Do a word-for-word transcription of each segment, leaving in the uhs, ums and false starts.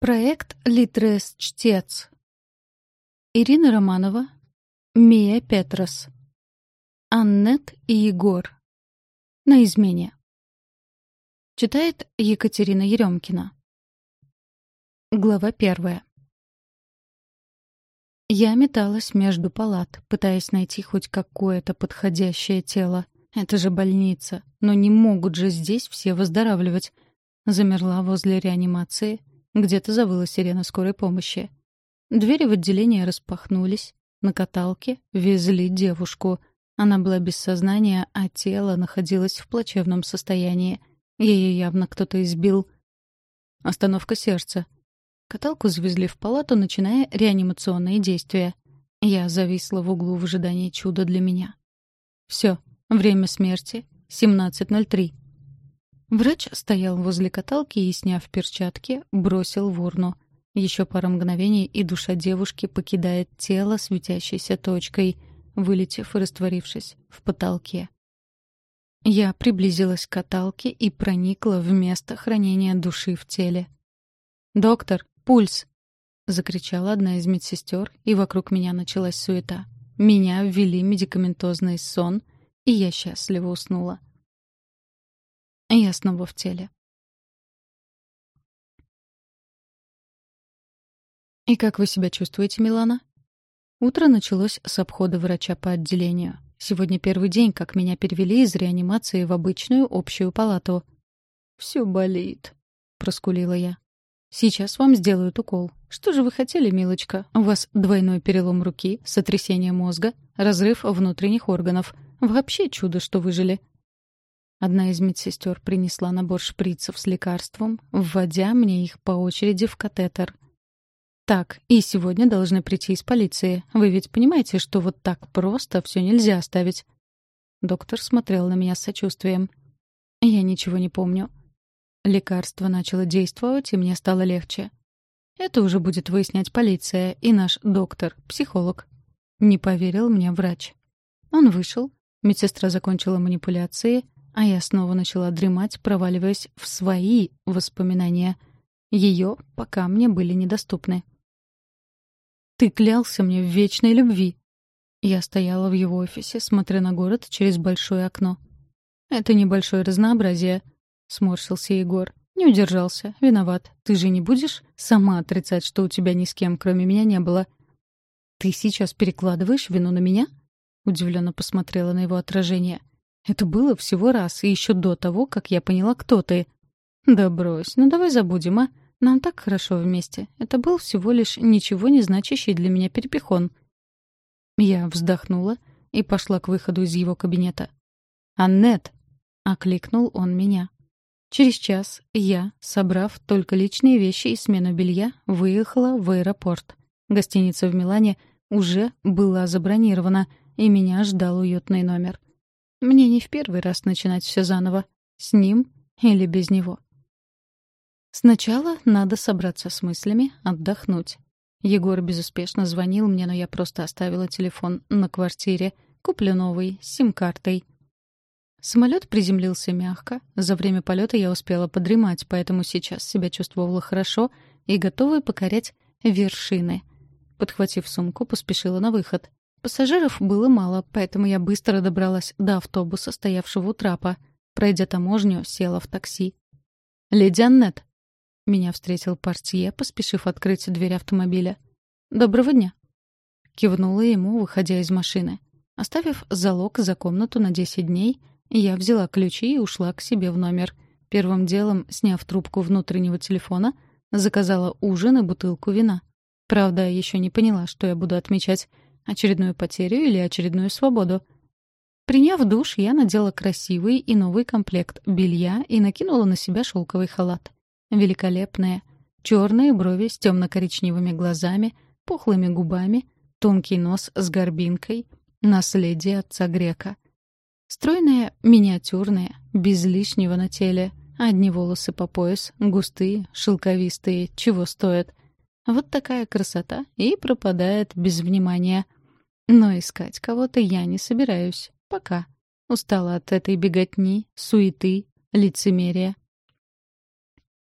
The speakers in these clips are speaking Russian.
Проект «Литрес-чтец». Ирина Романова, Мия Петрос, Аннет и Егор. На измене. Читает Екатерина Еремкина. Глава первая. Я металась между палат, пытаясь найти хоть какое-то подходящее тело. Это же больница, но не могут же здесь все выздоравливать. Замерла возле реанимации. Где-то завыла сирена скорой помощи. Двери в отделение распахнулись. На каталке везли девушку. Она была без сознания, а тело находилось в плачевном состоянии. Ее явно кто-то избил. Остановка сердца. Каталку завезли в палату, начиная реанимационные действия. Я зависла в углу в ожидании чуда для меня. Все, время смерти — семнадцать ноль три. Врач стоял возле каталки и, сняв перчатки, бросил в урну. Еще пара мгновений, и душа девушки покидает тело светящейся точкой, вылетев и растворившись в потолке. Я приблизилась к каталке и проникла в место хранения души в теле. «Доктор, пульс!» — закричала одна из медсестер, и вокруг меня началась суета. Меня ввели медикаментозный сон, и я счастливо уснула. Я снова в теле. «И как вы себя чувствуете, Милана?» Утро началось с обхода врача по отделению. Сегодня первый день, как меня перевели из реанимации в обычную общую палату. «Всё болит», — проскулила я. «Сейчас вам сделают укол. Что же вы хотели, милочка? У вас двойной перелом руки, сотрясение мозга, разрыв внутренних органов. Вообще чудо, что выжили». Одна из медсестер принесла набор шприцев с лекарством, вводя мне их по очереди в катетер. «Так, и сегодня должны прийти из полиции. Вы ведь понимаете, что вот так просто все нельзя оставить?» Доктор смотрел на меня с сочувствием. Я ничего не помню. Лекарство начало действовать, и мне стало легче. «Это уже будет выяснять полиция и наш доктор, психолог». Не поверил мне врач. Он вышел, медсестра закончила манипуляции, а я снова начала дремать, проваливаясь в свои воспоминания. Ее пока мне были недоступны. «Ты клялся мне в вечной любви». Я стояла в его офисе, смотря на город через большое окно. «Это небольшое разнообразие», — сморщился Егор. «Не удержался. Виноват. Ты же не будешь сама отрицать, что у тебя ни с кем, кроме меня, не было?» «Ты сейчас перекладываешь вину на меня?» — удивленно посмотрела на его отражение. «Это было всего раз, и еще до того, как я поняла, кто ты». «Да брось, ну давай забудем, а? Нам так хорошо вместе. Это был всего лишь ничего не значащий для меня перепихон». Я вздохнула и пошла к выходу из его кабинета. «Аннет!» — окликнул он меня. Через час я, собрав только личные вещи и смену белья, выехала в аэропорт. Гостиница в Милане уже была забронирована, и меня ждал уютный номер. Мне не в первый раз начинать все заново. С ним или без него. Сначала надо собраться с мыслями, отдохнуть. Егор безуспешно звонил мне, но я просто оставила телефон на квартире. Куплю новый, с сим-картой. Самолет приземлился мягко. За время полета я успела подремать, поэтому сейчас себя чувствовала хорошо и готова покорять вершины. Подхватив сумку, поспешила на выход. Пассажиров было мало, поэтому я быстро добралась до автобуса, стоявшего у трапа. Пройдя таможню, села в такси. «Леди Аннет!» Меня встретил портье, поспешив открыть дверь автомобиля. «Доброго дня!» Кивнула ему, выходя из машины. Оставив залог за комнату на десять дней, я взяла ключи и ушла к себе в номер. Первым делом, сняв трубку внутреннего телефона, заказала ужин и бутылку вина. Правда, еще не поняла, что я буду отмечать. Очередную потерю или очередную свободу. Приняв душ, я надела красивый и новый комплект белья и накинула на себя шелковый халат. Великолепные. Черные брови с темно-коричневыми глазами, пухлыми губами, тонкий нос с горбинкой, наследие отца грека. Стройные, миниатюрные, без лишнего на теле. Одни волосы по пояс, густые, шелковистые, чего стоят. Вот такая красота и пропадает без внимания. Но искать кого-то я не собираюсь. Пока. Устала от этой беготни, суеты, лицемерия.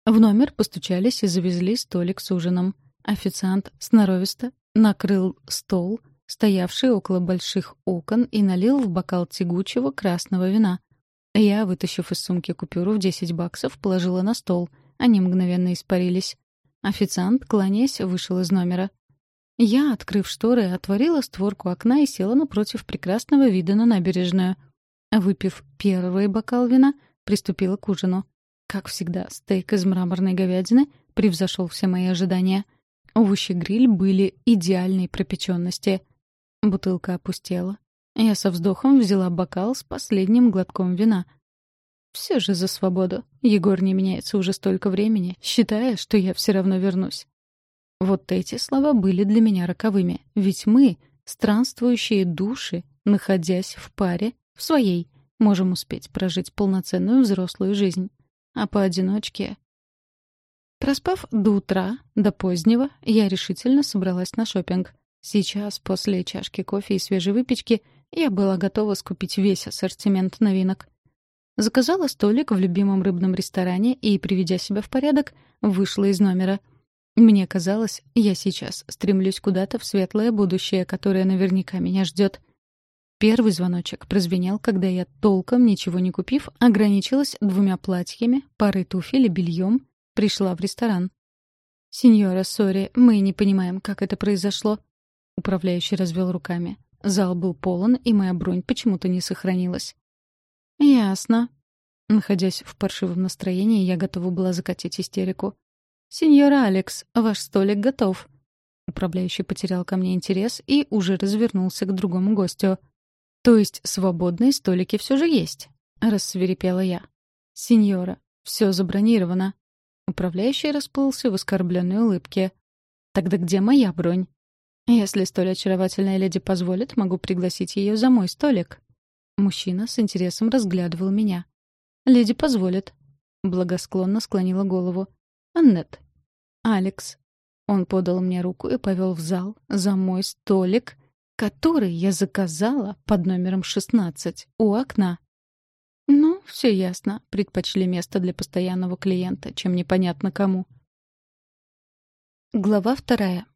В номер постучались и завезли столик с ужином. Официант сноровисто накрыл стол, стоявший около больших окон, и налил в бокал тягучего красного вина. Я, вытащив из сумки купюру в десять баксов, положила на стол. Они мгновенно испарились. Официант, кланяясь, вышел из номера. Я, открыв шторы, отворила створку окна и села напротив прекрасного вида на набережную. Выпив первый бокал вина, приступила к ужину. Как всегда, стейк из мраморной говядины превзошел все мои ожидания. Овощи-гриль были идеальной пропеченности. Бутылка опустела. Я со вздохом взяла бокал с последним глотком вина. Все же за свободу. Егор не меняется уже столько времени, считая, что я все равно вернусь. Вот эти слова были для меня роковыми. Ведь мы, странствующие души, находясь в паре, в своей, можем успеть прожить полноценную взрослую жизнь. А поодиночке... Проспав до утра, до позднего, я решительно собралась на шопинг. Сейчас, после чашки кофе и свежей выпечки, я была готова скупить весь ассортимент новинок. Заказала столик в любимом рыбном ресторане и, приведя себя в порядок, вышла из номера. Мне казалось, я сейчас стремлюсь куда-то в светлое будущее, которое наверняка меня ждет. Первый звоночек прозвенел, когда я, толком ничего не купив, ограничилась двумя платьями, парой туфель и бельем, пришла в ресторан. «Синьора, сори, мы не понимаем, как это произошло». Управляющий развел руками. Зал был полон, и моя бронь почему-то не сохранилась. «Ясно». Находясь в паршивом настроении, я готова была закатить истерику. «Синьора Алекс, ваш столик готов». Управляющий потерял ко мне интерес и уже развернулся к другому гостю. «То есть свободные столики все же есть?» — рассвирепела я. «Синьора, все забронировано». Управляющий расплылся в оскорбленной улыбке. «Тогда где моя бронь?» «Если столь очаровательная леди позволит, могу пригласить ее за мой столик». Мужчина с интересом разглядывал меня. «Леди позволит». Благосклонно склонила голову. «Аннет». «Алекс». Он подал мне руку и повел в зал за мой столик, который я заказала под номером шестнадцать у окна. Ну, все ясно. Предпочли место для постоянного клиента, чем непонятно кому. Глава вторая.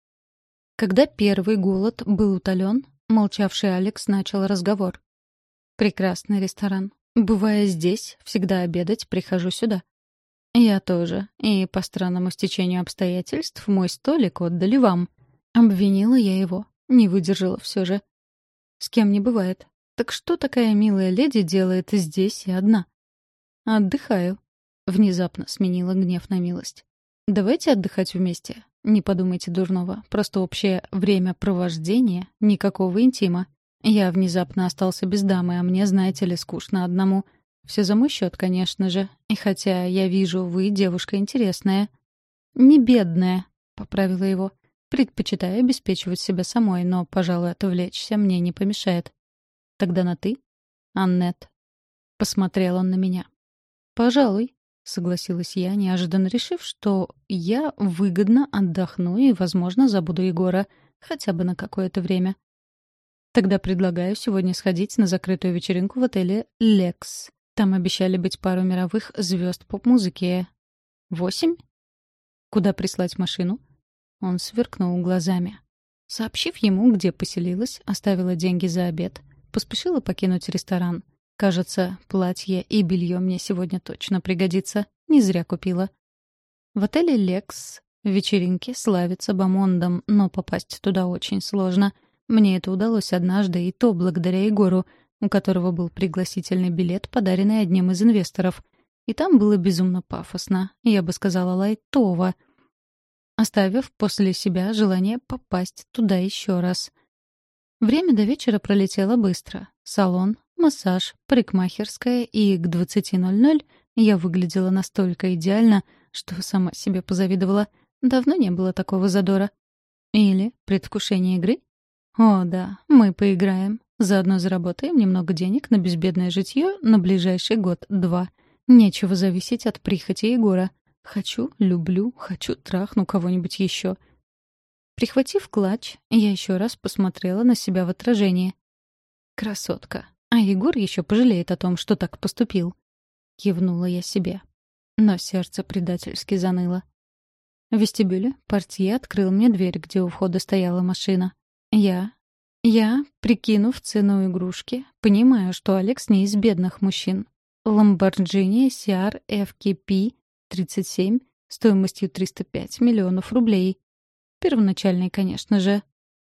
Когда первый голод был утолен, молчавший Алекс начал разговор. «Прекрасный ресторан. Бывая здесь, всегда обедать, прихожу сюда. Я тоже. И по странному стечению обстоятельств мой столик отдали вам». Обвинила я его. Не выдержала все же. «С кем не бывает. Так что такая милая леди делает здесь и одна?» «Отдыхаю». Внезапно сменила гнев на милость. «Давайте отдыхать вместе. Не подумайте дурного. Просто общее времяпровождение, никакого интима. Я внезапно остался без дамы, а мне, знаете ли, скучно одному. Все за мой счет, конечно же. И хотя я вижу, вы девушка интересная». «Не бедная», — поправила его. «Предпочитаю обеспечивать себя самой, но, пожалуй, отвлечься мне не помешает». «Тогда на «ты»?» «Аннет». Посмотрел он на меня. «Пожалуй», — согласилась я, неожиданно решив, что я выгодно отдохну и, возможно, забуду Егора хотя бы на какое-то время. «Тогда предлагаю сегодня сходить на закрытую вечеринку в отеле «Лекс». Там обещали быть пару мировых звезд поп-музыки. Восемь? Куда прислать машину?» Он сверкнул глазами. Сообщив ему, где поселилась, оставила деньги за обед, поспешила покинуть ресторан. Кажется, платье и белье мне сегодня точно пригодится. Не зря купила. В отеле «Лекс» вечеринки славятся бомондом, но попасть туда очень сложно. Мне это удалось однажды, и то благодаря Егору, у которого был пригласительный билет, подаренный одним из инвесторов. И там было безумно пафосно, я бы сказала, лайтово, оставив после себя желание попасть туда еще раз. Время до вечера пролетело быстро. Салон, массаж, парикмахерская, и к двадцати ноль-ноль я выглядела настолько идеально, что сама себе позавидовала. Давно не было такого задора. Или предвкушение игры? О, да, мы поиграем. Заодно заработаем немного денег на безбедное житье на ближайший год-два. Нечего зависеть от прихоти Егора. Хочу, люблю, хочу, трахну кого-нибудь еще. Прихватив клатч, я еще раз посмотрела на себя в отражении. Красотка. А Егор еще пожалеет о том, что так поступил. Кивнула я себе. но сердце предательски заныло. В вестибюле портье открыл мне дверь, где у входа стояла машина. Я... Я, прикинув цену игрушки, понимаю, что Алекс не из бедных мужчин. Lamborghini си ар эф кей пи тридцать семь стоимостью триста пять миллионов рублей. Первоначальный, конечно же.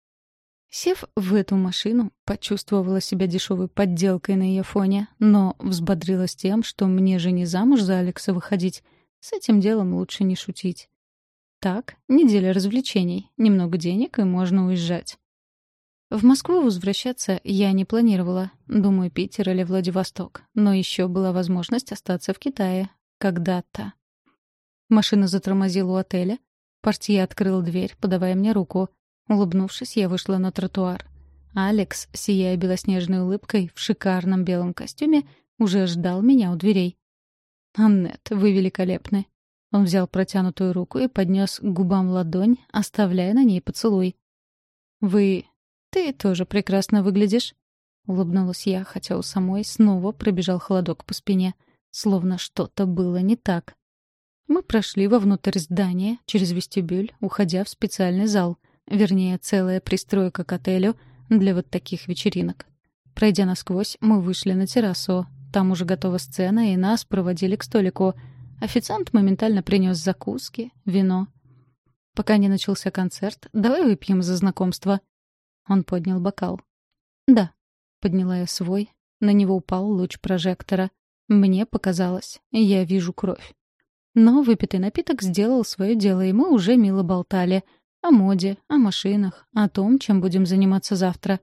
Сев в эту машину, почувствовала себя дешевой подделкой на ее фоне, но взбодрилась тем, что мне же не замуж за Алекса выходить. С этим делом лучше не шутить. Так, неделя развлечений, немного денег, и можно уезжать. В Москву возвращаться я не планировала. Думаю, Питер или Владивосток. Но еще была возможность остаться в Китае. Когда-то. Машина затормозила у отеля. Портье открыл дверь, подавая мне руку. Улыбнувшись, я вышла на тротуар. Алекс, сияя белоснежной улыбкой, в шикарном белом костюме, уже ждал меня у дверей. «Аннет, вы великолепны». Он взял протянутую руку и поднес к губам ладонь, оставляя на ней поцелуй. «Вы... ты тоже прекрасно выглядишь», — улыбнулась я, хотя у самой снова пробежал холодок по спине, словно что-то было не так. Мы прошли вовнутрь здания, через вестибюль, уходя в специальный зал, вернее, целая пристройка к отелю для вот таких вечеринок. Пройдя насквозь, мы вышли на террасу. Там уже готова сцена, и нас проводили к столику. Официант моментально принес закуски, вино. «Пока не начался концерт, давай выпьем за знакомство». Он поднял бокал. «Да», — подняла я свой. На него упал луч прожектора. Мне показалось, я вижу кровь. Но выпитый напиток сделал свое дело, и мы уже мило болтали. О моде, о машинах, о том, чем будем заниматься завтра.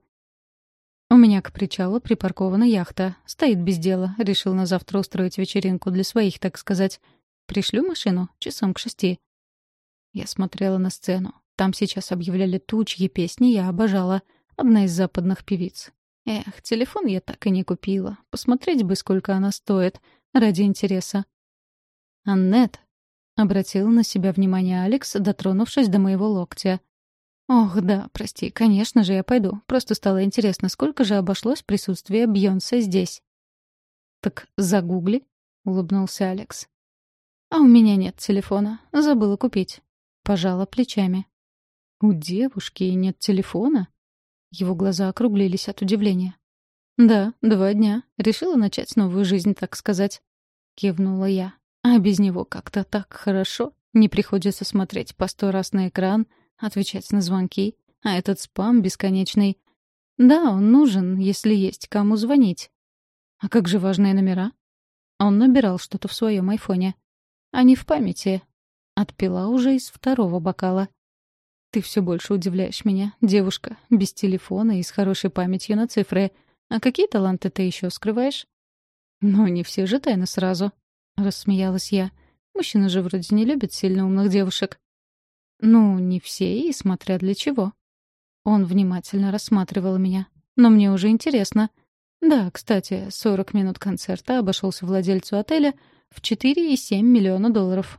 У меня к причалу припаркована яхта. Стоит без дела. Решил на завтра устроить вечеринку для своих, так сказать. Пришлю машину часам к шести. Я смотрела на сцену. Там сейчас объявляли ту, чьи песни я обожала. Одна из западных певиц. Эх, телефон я так и не купила. Посмотреть бы, сколько она стоит. Ради интереса. «Аннет», — обратил на себя внимание Алекс, дотронувшись до моего локтя. «Ох, да, прости, конечно же, я пойду. Просто стало интересно, сколько же обошлось присутствие Бейонсе здесь». «Так загугли», — улыбнулся Алекс. «А у меня нет телефона. Забыла купить». Пожала плечами. «У девушки нет телефона?» Его глаза округлились от удивления. «Да, два дня. Решила начать новую жизнь, так сказать». Кивнула я. А без него как-то так хорошо. Не приходится смотреть по сто раз на экран, отвечать на звонки, а этот спам бесконечный. Да, он нужен, если есть кому звонить. А как же важные номера? Он набирал что-то в своем айфоне. Они в памяти. Отпила уже из второго бокала. Ты все больше удивляешь меня, девушка, без телефона и с хорошей памятью на цифры. А какие таланты ты еще скрываешь? Ну, не все же тайны сразу. Рассмеялась я. Мужчины же вроде не любят сильно умных девушек. Ну, не все, и смотря для чего. Он внимательно рассматривал меня. Но мне уже интересно. Да, кстати, сорок минут концерта обошелся владельцу отеля в четыре и семь миллиона долларов.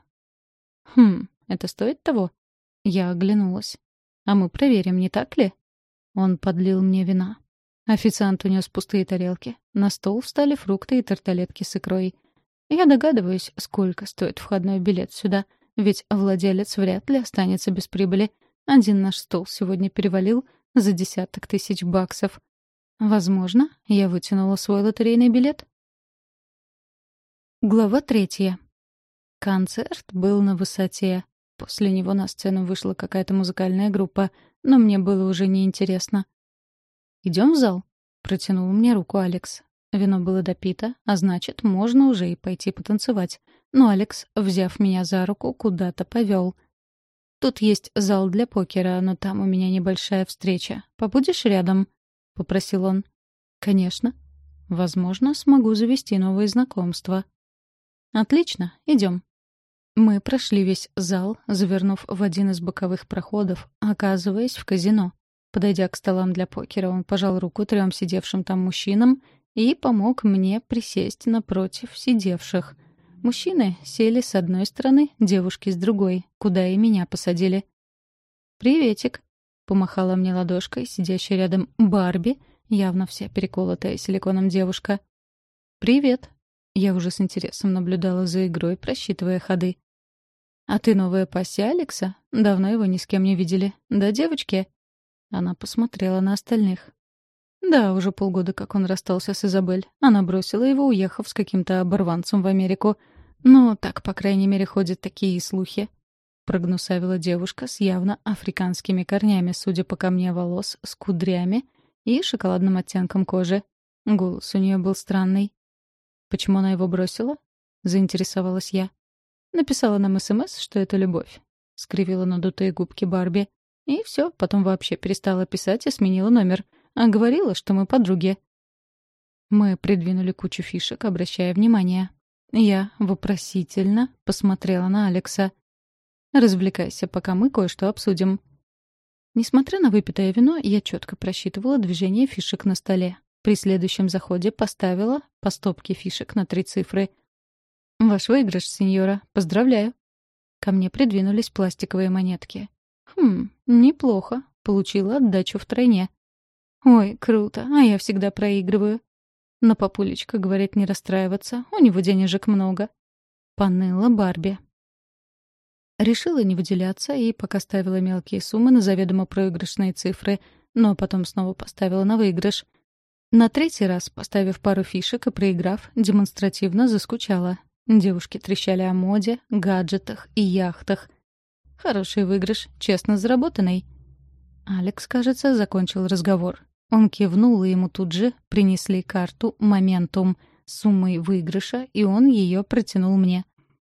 Хм, это стоит того? Я оглянулась. А мы проверим, не так ли? Он подлил мне вина. Официант унес пустые тарелки. На стол встали фрукты и тарталетки с икрой. Я догадываюсь, сколько стоит входной билет сюда, ведь владелец вряд ли останется без прибыли. Один наш стол сегодня перевалил за десяток тысяч баксов. Возможно, я вытянула свой лотерейный билет. Глава третья. Концерт был на высоте. После него на сцену вышла какая-то музыкальная группа, но мне было уже неинтересно. «Идем в зал?» — протянул мне руку Алекс. Вино было допито, а значит, можно уже и пойти потанцевать. Но Алекс, взяв меня за руку, куда-то повел. «Тут есть зал для покера, но там у меня небольшая встреча. Побудешь рядом?» — попросил он. «Конечно. Возможно, смогу завести новые знакомства». «Отлично, идем». Мы прошли весь зал, завернув в один из боковых проходов, оказываясь в казино. Подойдя к столам для покера, он пожал руку трем сидевшим там мужчинам и помог мне присесть напротив сидевших. Мужчины сели с одной стороны, девушки с другой, куда и меня посадили. «Приветик», — помахала мне ладошкой сидящая рядом Барби, явно вся переколотая силиконом девушка. «Привет», Я уже с интересом наблюдала за игрой, просчитывая ходы. «А ты новая пассия Алекса? Давно его ни с кем не видели. Да, девочки?» Она посмотрела на остальных. «Да, уже полгода, как он расстался с Изабель. Она бросила его, уехав с каким-то оборванцем в Америку. Но так, по крайней мере, ходят такие слухи». Прогнусавила девушка с явно африканскими корнями, судя по камне волос, с кудрями и шоколадным оттенком кожи. Голос у нее был странный. «Почему она его бросила?» — заинтересовалась я. «Написала нам СМС, что это любовь», — скривила надутые губки Барби. «И все, потом вообще перестала писать и сменила номер. А говорила, что мы подруги». Мы придвинули кучу фишек, обращая внимание. Я вопросительно посмотрела на Алекса. «Развлекайся, пока мы кое-что обсудим». Несмотря на выпитое вино, я четко просчитывала движение фишек на столе. При следующем заходе поставила по стопке фишек на три цифры. «Ваш выигрыш, сеньора. Поздравляю». Ко мне придвинулись пластиковые монетки. «Хм, неплохо. Получила отдачу втройне». «Ой, круто, а я всегда проигрываю». Но папулечка говорит не расстраиваться, у него денежек много. Поныла Барби. Решила не выделяться и пока ставила мелкие суммы на заведомо проигрышные цифры, но потом снова поставила на выигрыш. На третий раз, поставив пару фишек и проиграв, демонстративно заскучала. Девушки трещали о моде, гаджетах и яхтах. Хороший выигрыш, честно заработанный. Алекс, кажется, закончил разговор. Он кивнул, и ему тут же принесли карту «Моментум» с суммой выигрыша, и он ее протянул мне.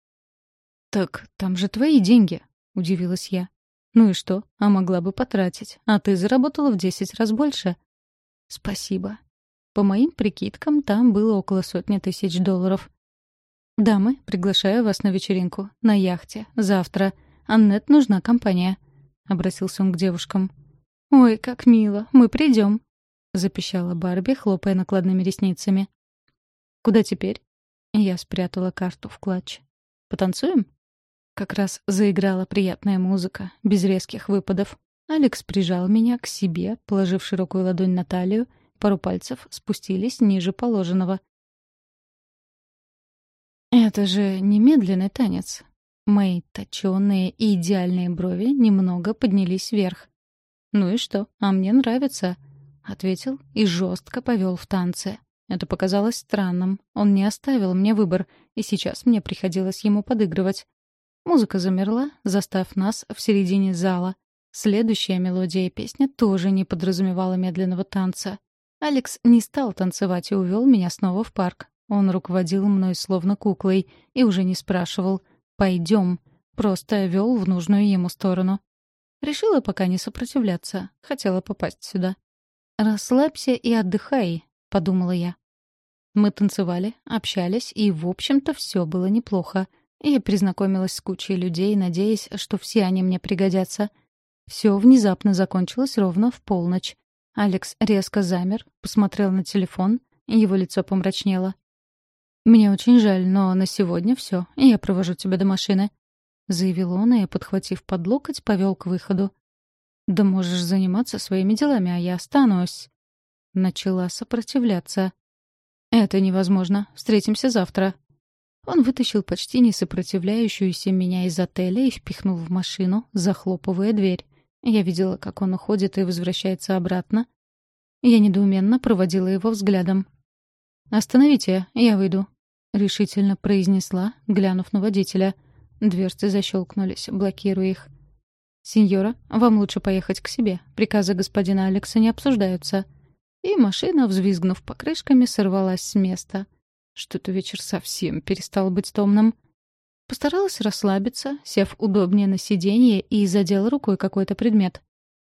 «Так там же твои деньги», — удивилась я. «Ну и что? А могла бы потратить. А ты заработала в десять раз больше». «Спасибо». По моим прикидкам, там было около сотни тысяч долларов. «Дамы, приглашаю вас на вечеринку. На яхте. Завтра. Аннет нужна компания», — обратился он к девушкам. «Ой, как мило. Мы придем», — запищала Барби, хлопая накладными ресницами. «Куда теперь?» Я спрятала карту в клатч. «Потанцуем?» Как раз заиграла приятная музыка, без резких выпадов. Алекс прижал меня к себе, положив широкую ладонь на талию, пару пальцев спустились ниже положенного. «Это же немедленный танец». Мои точёные и идеальные брови немного поднялись вверх. «Ну и что? А мне нравится», — ответил и жестко повел в танце. Это показалось странным. Он не оставил мне выбор, и сейчас мне приходилось ему подыгрывать. Музыка замерла, застав нас в середине зала. Следующая мелодия и песня тоже не подразумевала медленного танца. Алекс не стал танцевать и увел меня снова в парк. Он руководил мной словно куклой и уже не спрашивал «пойдем», просто вел в нужную ему сторону. Решила пока не сопротивляться, хотела попасть сюда. «Расслабься и отдыхай», — подумала я. Мы танцевали, общались, и, в общем-то, все было неплохо. Я признакомилась с кучей людей, надеясь, что все они мне пригодятся. Все внезапно закончилось ровно в полночь. Алекс резко замер, посмотрел на телефон, его лицо помрачнело. «Мне очень жаль, но на сегодня все. Я провожу тебя до машины», — заявил он и, подхватив под локоть, повел к выходу. «Да можешь заниматься своими делами, а я останусь». Начала сопротивляться. «Это невозможно. Встретимся завтра». Он вытащил почти не сопротивляющуюся меня из отеля и впихнул в машину, захлопывая дверь. Я видела, как он уходит и возвращается обратно. Я недоуменно проводила его взглядом. «Остановите, я выйду», — решительно произнесла, глянув на водителя. Дверцы защелкнулись, блокируя их. «Сеньора, вам лучше поехать к себе. Приказы господина Алекса не обсуждаются». И машина, взвизгнув покрышками, сорвалась с места. Что-то вечер совсем перестал быть томным. Постаралась расслабиться, сев удобнее на сиденье, и задела рукой какой-то предмет.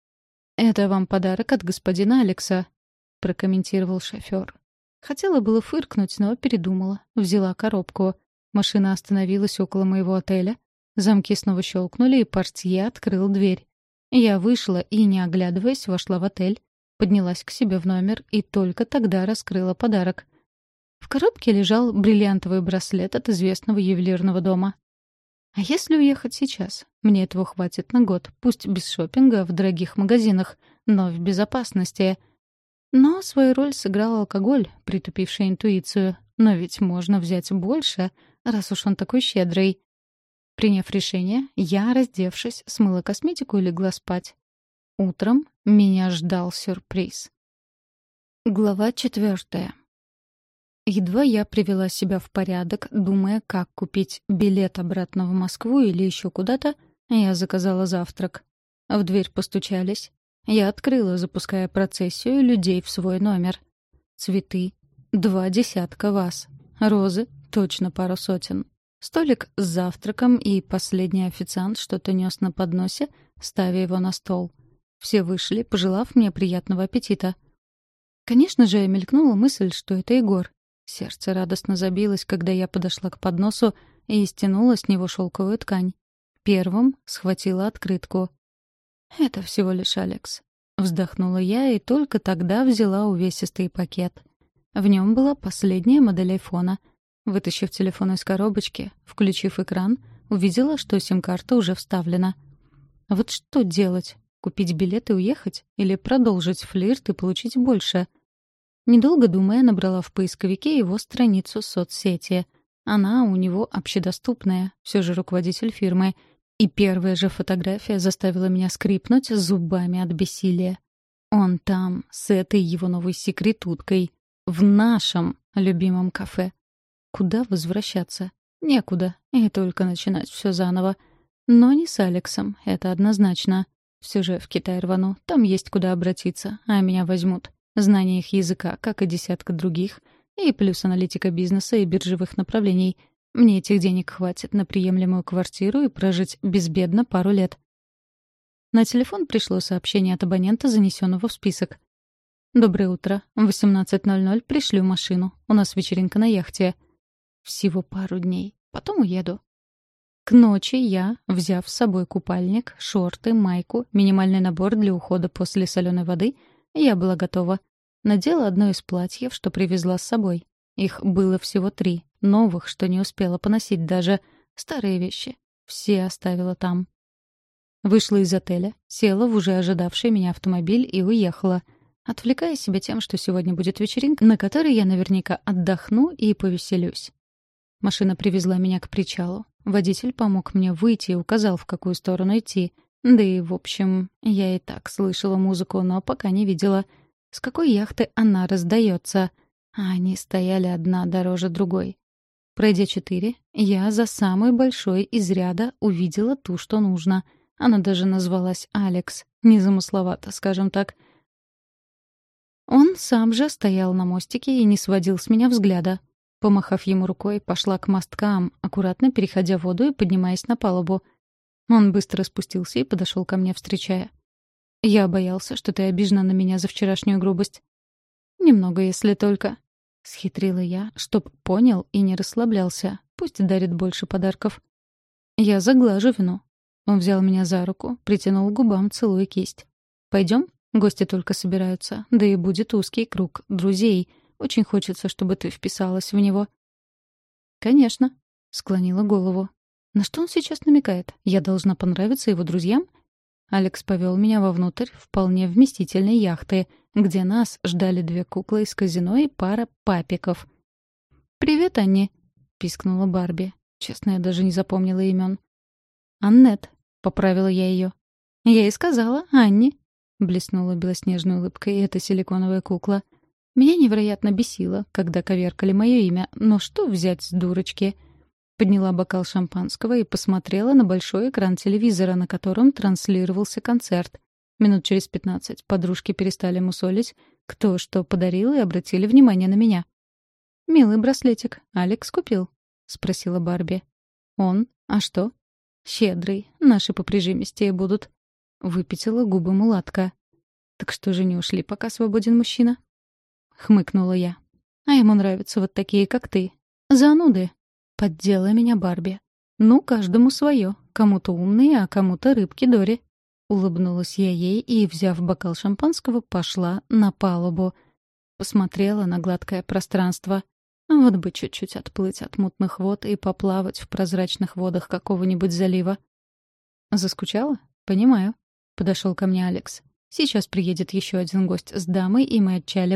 «Это вам подарок от господина Алекса», — прокомментировал шофер. Хотела было фыркнуть, но передумала. Взяла коробку. Машина остановилась около моего отеля. Замки снова щелкнули, и портье открыл дверь. Я вышла и, не оглядываясь, вошла в отель, поднялась к себе в номер и только тогда раскрыла подарок. В коробке лежал бриллиантовый браслет от известного ювелирного дома. А если уехать сейчас? Мне этого хватит на год, пусть без шопинга в дорогих магазинах, но в безопасности. Но свою роль сыграл алкоголь, притупивший интуицию. Но ведь можно взять больше, раз уж он такой щедрый. Приняв решение, я, раздевшись, смыла косметику и легла спать. Утром меня ждал сюрприз. Глава четвертая. Едва я привела себя в порядок, думая, как купить билет обратно в Москву или еще куда-то, я заказала завтрак. В дверь постучались. Я открыла, запуская процессию людей в свой номер. Цветы. Два десятка ваз. Розы. Точно пару сотен. Столик с завтраком, и последний официант что-то нес на подносе, ставя его на стол. Все вышли, пожелав мне приятного аппетита. Конечно же, мелькнула мысль, что это Егор. Сердце радостно забилось, когда я подошла к подносу и стянула с него шелковую ткань. Первым схватила открытку. «Это всего лишь Алекс». Вздохнула я и только тогда взяла увесистый пакет. В нем была последняя модель айфона. Вытащив телефон из коробочки, включив экран, увидела, что сим-карта уже вставлена. Вот что делать? Купить билет и уехать? Или продолжить флирт и получить больше? Недолго думая, набрала в поисковике его страницу соцсети. Она у него общедоступная, все же руководитель фирмы. И первая же фотография заставила меня скрипнуть зубами от бессилия. Он там, с этой его новой секретуткой, в нашем любимом кафе. Куда возвращаться? Некуда, и только начинать все заново. Но не с Алексом, это однозначно. Все же в Китай рвану, там есть куда обратиться, а меня возьмут. Знание их языка, как и десятка других, и плюс аналитика бизнеса и биржевых направлений. Мне этих денег хватит на приемлемую квартиру и прожить безбедно пару лет. На телефон пришло сообщение от абонента, занесенного в список. «Доброе утро. В восемнадцать ноль ноль пришлю машину. У нас вечеринка на яхте. Всего пару дней. Потом уеду». К ночи я, взяв с собой купальник, шорты, майку, минимальный набор для ухода после соленой воды, я была готова. Надела одно из платьев, что привезла с собой. Их было всего три, новых, что не успела поносить даже. Старые вещи. Все оставила там. Вышла из отеля, села в уже ожидавший меня автомобиль и уехала, отвлекая себя тем, что сегодня будет вечеринка, на которой я наверняка отдохну и повеселюсь. Машина привезла меня к причалу. Водитель помог мне выйти и указал, в какую сторону идти. Да и, в общем, я и так слышала музыку, но пока не видела, с какой яхты она раздается. А они стояли одна дороже другой. Пройдя четыре, я за самой большой из ряда увидела ту, что нужно. Она даже назвалась «Алекс». Незамысловато, скажем так. Он сам же стоял на мостике и не сводил с меня взгляда. Помахав ему рукой, пошла к мосткам, аккуратно переходя воду и поднимаясь на палубу. Он быстро спустился и подошел ко мне, встречая. «Я боялся, что ты обижена на меня за вчерашнюю грубость». «Немного, если только». Схитрила я, чтоб понял и не расслаблялся. Пусть дарит больше подарков. «Я заглажу вину». Он взял меня за руку, притянул к губам, целуя кисть. «Пойдем? Гости только собираются. Да и будет узкий круг друзей. Очень хочется, чтобы ты вписалась в него». «Конечно», — склонила голову. «На что он сейчас намекает? Я должна понравиться его друзьям?» Алекс повел меня вовнутрь вполне вместительной яхты, где нас ждали две куклы из казино и пара папиков. «Привет, Анни», — пискнула Барби. Честно, я даже не запомнила имен. «Аннет», — поправила я ее. «Я и сказала, Анни», — блеснула белоснежной улыбкой эта силиконовая кукла. Меня невероятно бесило, когда коверкали мое имя, но что взять с дурочки? Подняла бокал шампанского и посмотрела на большой экран телевизора, на котором транслировался концерт. Минут через пятнадцать подружки перестали мусолить, кто что подарил, и обратили внимание на меня. «Милый браслетик. Алекс купил?» — спросила Барби. «Он? А что?» «Щедрый. Наши поприжимистее будут». Выпятила губы мулатка. «Так что же не ушли, пока свободен мужчина?» Хмыкнула я. «А ему нравятся вот такие, как ты. Зануды». Поддела меня Барби. «Ну, каждому свое. Кому-то умные, а кому-то рыбки Дори». Улыбнулась я ей и, взяв бокал шампанского, пошла на палубу. Посмотрела на гладкое пространство. Вот бы чуть-чуть отплыть от мутных вод и поплавать в прозрачных водах какого-нибудь залива. «Заскучала? Понимаю». Подошел ко мне Алекс. «Сейчас приедет еще один гость с дамой, и мы отчалим.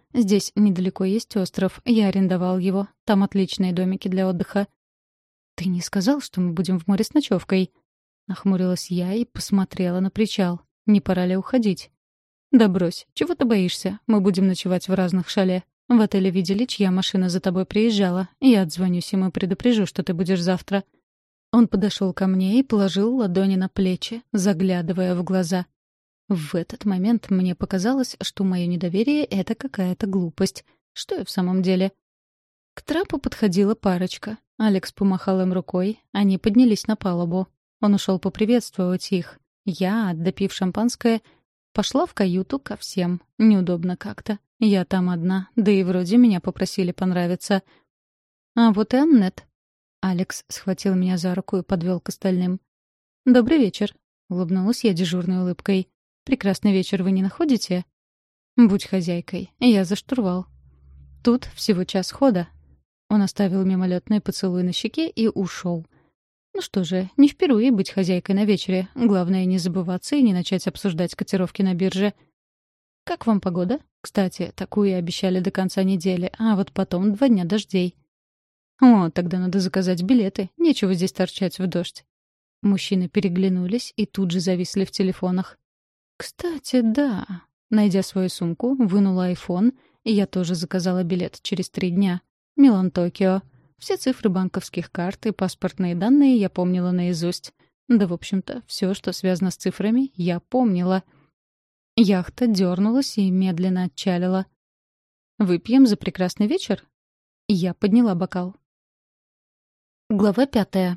Здесь недалеко есть остров. Я арендовал его. Там отличные домики для отдыха». «Ты не сказал, что мы будем в море с ночевкой?» Нахмурилась я и посмотрела на причал. «Не пора ли уходить?» «Да брось, чего ты боишься? Мы будем ночевать в разных шале. В отеле видели, чья машина за тобой приезжала. Я отзвонюсь им и предупрежу, что ты будешь завтра». Он подошел ко мне и положил ладони на плечи, заглядывая в глаза. В этот момент мне показалось, что мое недоверие — это какая-то глупость. Что я в самом деле? К трапу подходила парочка. Алекс помахал им рукой, они поднялись на палубу. Он ушел поприветствовать их. Я, допив шампанское, пошла в каюту ко всем. Неудобно как-то. Я там одна, да и вроде меня попросили понравиться. А вот и Аннет. Алекс схватил меня за руку и подвел к остальным. «Добрый вечер», — улыбнулась я дежурной улыбкой. «Прекрасный вечер вы не находите?» «Будь хозяйкой, я за штурвал». «Тут всего час хода». Он оставил мимолетный поцелуй на щеке и ушел. Ну что же, не впервые быть хозяйкой на вечере. Главное, не забываться и не начать обсуждать котировки на бирже. «Как вам погода?» Кстати, такую обещали до конца недели, а вот потом два дня дождей. «О, тогда надо заказать билеты. Нечего здесь торчать в дождь». Мужчины переглянулись и тут же зависли в телефонах. «Кстати, да». Найдя свою сумку, вынула айфон, и я тоже заказала билет через три дня. Милан-Токио. Все цифры банковских карт и паспортные данные я помнила наизусть. Да, в общем-то, все, что связано с цифрами, я помнила. Яхта дернулась и медленно отчалила. «Выпьем за прекрасный вечер?» Я подняла бокал. Глава пятая.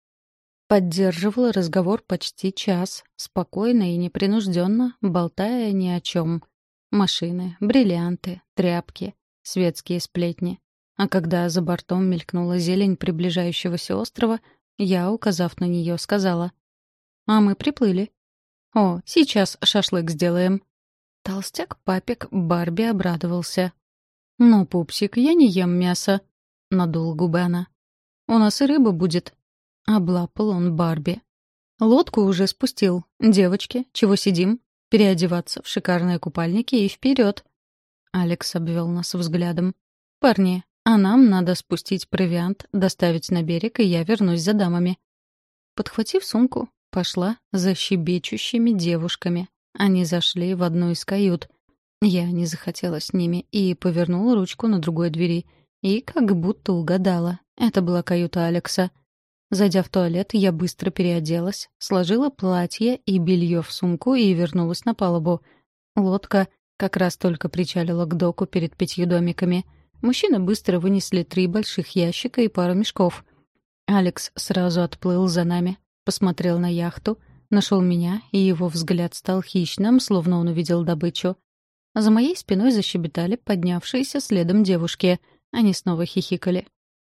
Поддерживала разговор почти час, спокойно и непринужденно, болтая ни о чем. Машины, бриллианты, тряпки, светские сплетни. А когда за бортом мелькнула зелень приближающегося острова, я, указав на нее, сказала: «А мы приплыли». «О, сейчас шашлык сделаем». Толстяк папик Барби обрадовался. «Ну, пупсик, я не ем мясо», — надул губы она. «У нас и рыба будет». Облапал он Барби. «Лодку уже спустил. Девочки, чего сидим? Переодеваться в шикарные купальники и вперед. Алекс обвел нас взглядом. «Парни, а нам надо спустить провиант, доставить на берег, и я вернусь за дамами». Подхватив сумку, пошла за щебечущими девушками. Они зашли в одну из кают. Я не захотела с ними и повернула ручку на другой двери. И как будто угадала. Это была каюта Алекса. Зайдя в туалет, я быстро переоделась, сложила платье и белье в сумку и вернулась на палубу. Лодка как раз только причалила к доку перед пятью домиками. Мужчины быстро вынесли три больших ящика и пару мешков. Алекс сразу отплыл за нами, посмотрел на яхту, нашел меня, и его взгляд стал хищным, словно он увидел добычу. За моей спиной защебетали поднявшиеся следом девушки. Они снова хихикали.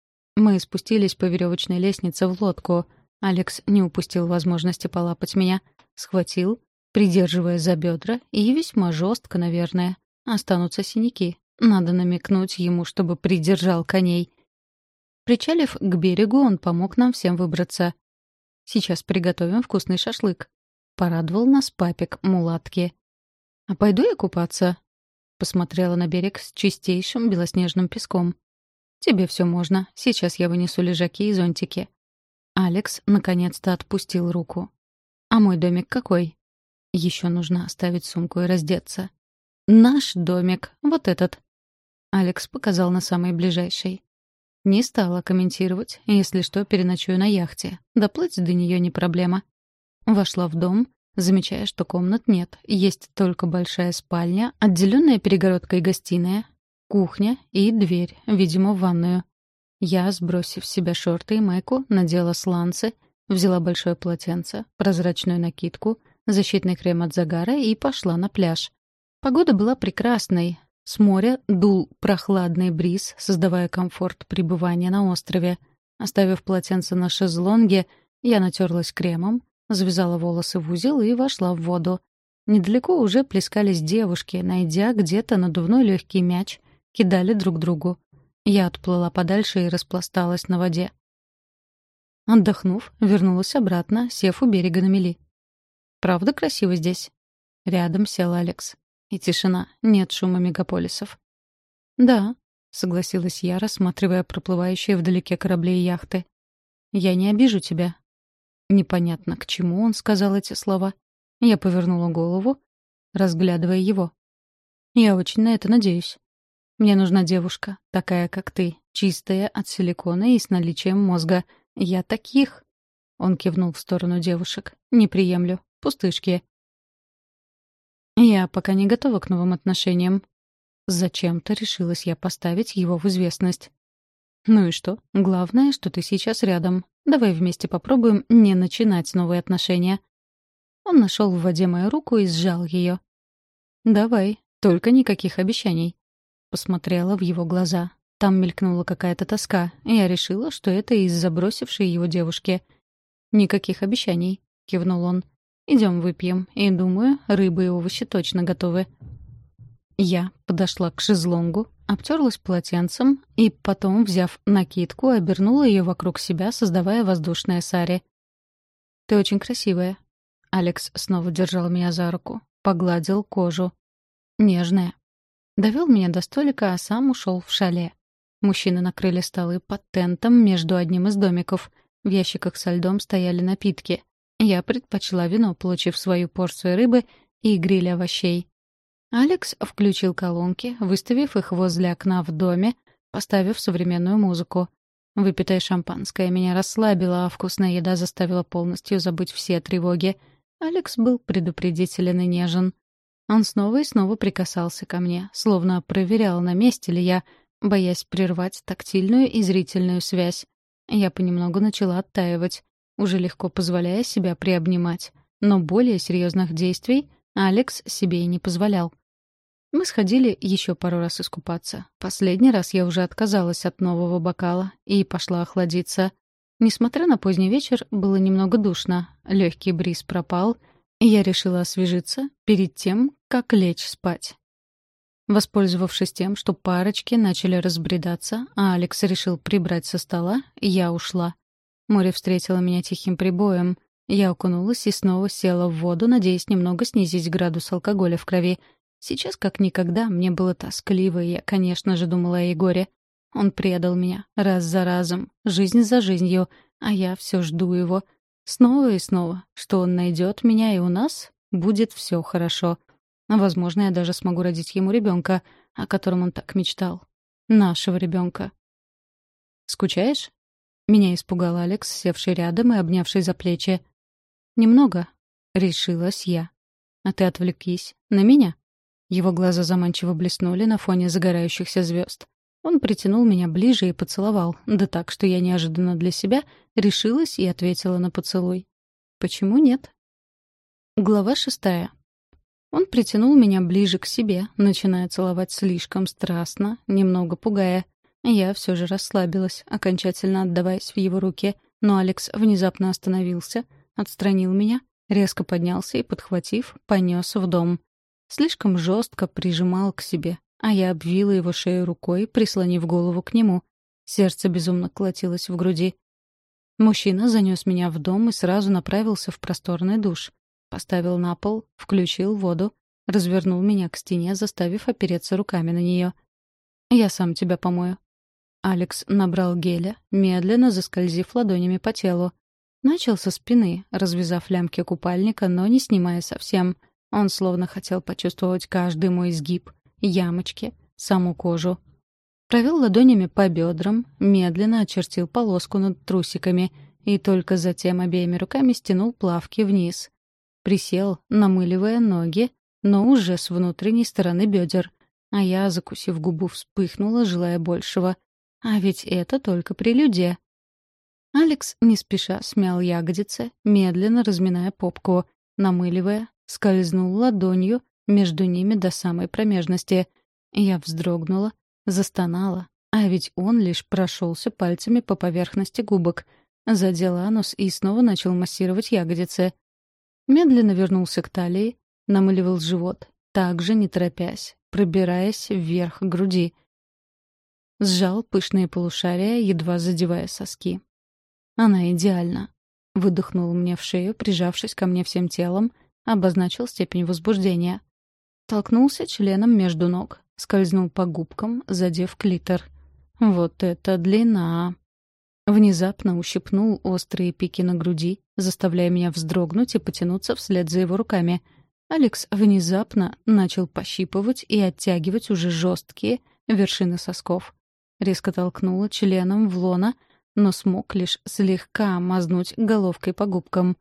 Мы спустились по веревочной лестнице в лодку. Алекс не упустил возможности полапать меня. Схватил, придерживая за бедра, и весьма жестко, наверное. Останутся синяки. Надо намекнуть ему, чтобы придержал коней. Причалив к берегу, он помог нам всем выбраться. «Сейчас приготовим вкусный шашлык», — порадовал нас папик мулатки. «А пойду я купаться?» — посмотрела на берег с чистейшим белоснежным песком. «Тебе все можно. Сейчас я вынесу лежаки и зонтики». Алекс наконец-то отпустил руку. «А мой домик какой?» «Еще нужно оставить сумку и раздеться». «Наш домик. Вот этот». Алекс показал на самый ближайший. Не стала комментировать. Если что, переночую на яхте. Доплыть до нее не проблема. Вошла в дом, замечая, что комнат нет. Есть только большая спальня, отделенная перегородкой гостиная, кухня и дверь, видимо, в ванную. Я, сбросив с себя шорты и майку, надела сланцы, взяла большое полотенце, прозрачную накидку, защитный крем от загара и пошла на пляж. Погода была прекрасной. С моря дул прохладный бриз, создавая комфорт пребывания на острове. Оставив полотенце на шезлонге, я натерлась кремом, завязала волосы в узел и вошла в воду. Недалеко уже плескались девушки, найдя где-то надувной легкий мяч, кидали друг другу. Я отплыла подальше и распласталась на воде. Отдохнув, вернулась обратно, сев у берега на мели. «Правда красиво здесь?» Рядом сел Алекс. И тишина, нет шума мегаполисов. «Да», — согласилась я, рассматривая проплывающие вдалеке корабли и яхты. «Я не обижу тебя». Непонятно, к чему он сказал эти слова. Я повернула голову, разглядывая его. «Я очень на это надеюсь. Мне нужна девушка, такая, как ты, чистая от силикона и с наличием мозга. Я таких...» Он кивнул в сторону девушек. «Не приемлю. Пустышки». «Я пока не готова к новым отношениям». Зачем-то решилась я поставить его в известность. «Ну и что? Главное, что ты сейчас рядом. Давай вместе попробуем не начинать новые отношения». Он нашел в воде мою руку и сжал ее. «Давай, только никаких обещаний». Посмотрела в его глаза. Там мелькнула какая-то тоска. Я решила, что это из-за бросившей его девушки. «Никаких обещаний», — кивнул он. «Идем выпьем. И, думаю, рыба и овощи точно готовы». Я подошла к шезлонгу, обтерлась полотенцем и потом, взяв накидку, обернула ее вокруг себя, создавая воздушное сари. «Ты очень красивая». Алекс снова держал меня за руку, погладил кожу. Нежная. Довел меня до столика, а сам ушел в шале. Мужчины накрыли столы под тентом между одним из домиков. В ящиках со льдом стояли напитки. Я предпочла вино, получив свою порцию рыбы и гриль овощей. Алекс включил колонки, выставив их возле окна в доме, поставив современную музыку. Выпитое шампанское меня расслабило, а вкусная еда заставила полностью забыть все тревоги. Алекс был предупредителен и нежен. Он снова и снова прикасался ко мне, словно проверял, на месте ли я, боясь прервать тактильную и зрительную связь. Я понемногу начала оттаивать, уже легко позволяя себя приобнимать. Но более серьезных действий Алекс себе и не позволял. Мы сходили еще пару раз искупаться. Последний раз я уже отказалась от нового бокала и пошла охладиться. Несмотря на поздний вечер, было немного душно. Легкий бриз пропал, и я решила освежиться перед тем, как лечь спать. Воспользовавшись тем, что парочки начали разбредаться, а Алекс решил прибрать со стола, я ушла. Море встретило меня тихим прибоем. Я окунулась и снова села в воду, надеясь немного снизить градус алкоголя в крови. Сейчас, как никогда, мне было тоскливо, и я, конечно же, думала о Егоре. Он предал меня раз за разом, жизнь за жизнью, а я все жду его. Снова и снова, что он найдет меня, и у нас будет все хорошо. Возможно, я даже смогу родить ему ребенка, о котором он так мечтал. Нашего ребенка. «Скучаешь?» Меня испугал Алекс, севший рядом и обнявший за плечи. «Немного», — решилась я. «А ты отвлекись. На меня?» Его глаза заманчиво блеснули на фоне загорающихся звезд. Он притянул меня ближе и поцеловал, да так, что я неожиданно для себя решилась и ответила на поцелуй. «Почему нет?» Глава шестая. Он притянул меня ближе к себе, начиная целовать слишком страстно, немного пугая. Я все же расслабилась, окончательно отдаваясь в его руки, но Алекс внезапно остановился, отстранил меня, резко поднялся и, подхватив, понес в дом. Слишком жестко прижимал к себе, а я обвила его шею рукой, прислонив голову к нему. Сердце безумно колотилось в груди. Мужчина занес меня в дом и сразу направился в просторный душ. Поставил на пол, включил воду, развернул меня к стене, заставив опереться руками на нее. «Я сам тебя помою». Алекс набрал геля, медленно заскользив ладонями по телу. Начал со спины, развязав лямки купальника, но не снимая совсем. Он словно хотел почувствовать каждый мой изгиб, ямочки, саму кожу. Провел ладонями по бедрам, медленно очертил полоску над трусиками и только затем обеими руками стянул плавки вниз. Присел, намыливая ноги, но уже с внутренней стороны бедер. А я, закусив губу, вспыхнула, желая большего. А ведь это только прелюдия. Алекс не спеша смял ягодицы, медленно разминая попку, намыливая, скользнул ладонью между ними до самой промежности. Я вздрогнула, застонала, а ведь он лишь прошелся пальцами по поверхности губок, задел анус и снова начал массировать ягодицы. Медленно вернулся к талии, намыливал живот, также не торопясь, пробираясь вверх груди. Сжал пышные полушария, едва задевая соски. «Она идеальна», — выдохнул мне в шею, прижавшись ко мне всем телом, обозначил степень возбуждения. Толкнулся членом между ног, скользнул по губкам, задев клитор. Вот это длина! Внезапно ущипнул острые пики на груди, заставляя меня вздрогнуть и потянуться вслед за его руками. Алекс внезапно начал пощипывать и оттягивать уже жесткие вершины сосков. Резко толкнула членом в лоно, но смог лишь слегка мазнуть головкой по губкам.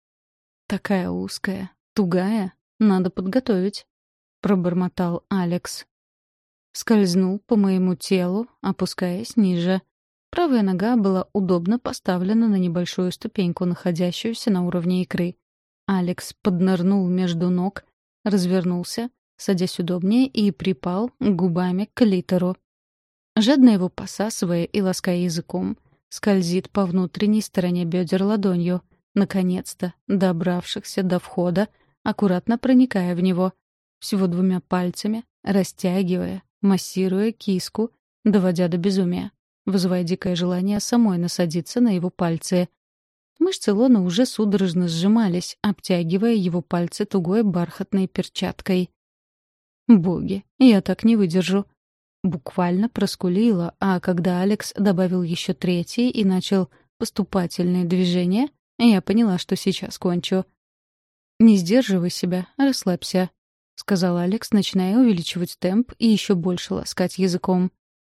«Такая узкая, тугая, надо подготовить», — пробормотал Алекс. Скользнул по моему телу, опускаясь ниже. Правая нога была удобно поставлена на небольшую ступеньку, находящуюся на уровне икры. Алекс поднырнул между ног, развернулся, садясь удобнее, и припал губами к клитору. Жадно его посасывая и лаская языком, скользит по внутренней стороне бедер ладонью, наконец-то, добравшихся до входа, аккуратно проникая в него, всего двумя пальцами, растягивая, массируя киску, доводя до безумия, вызывая дикое желание самой насадиться на его пальцы. Мышцы лона уже судорожно сжимались, обтягивая его пальцы тугой бархатной перчаткой. «Боги, я так не выдержу!» Буквально проскулила, а когда Алекс добавил еще третий и начал поступательные движения, я поняла, что сейчас кончу. «Не сдерживай себя, расслабься», — сказал Алекс, начиная увеличивать темп и еще больше ласкать языком.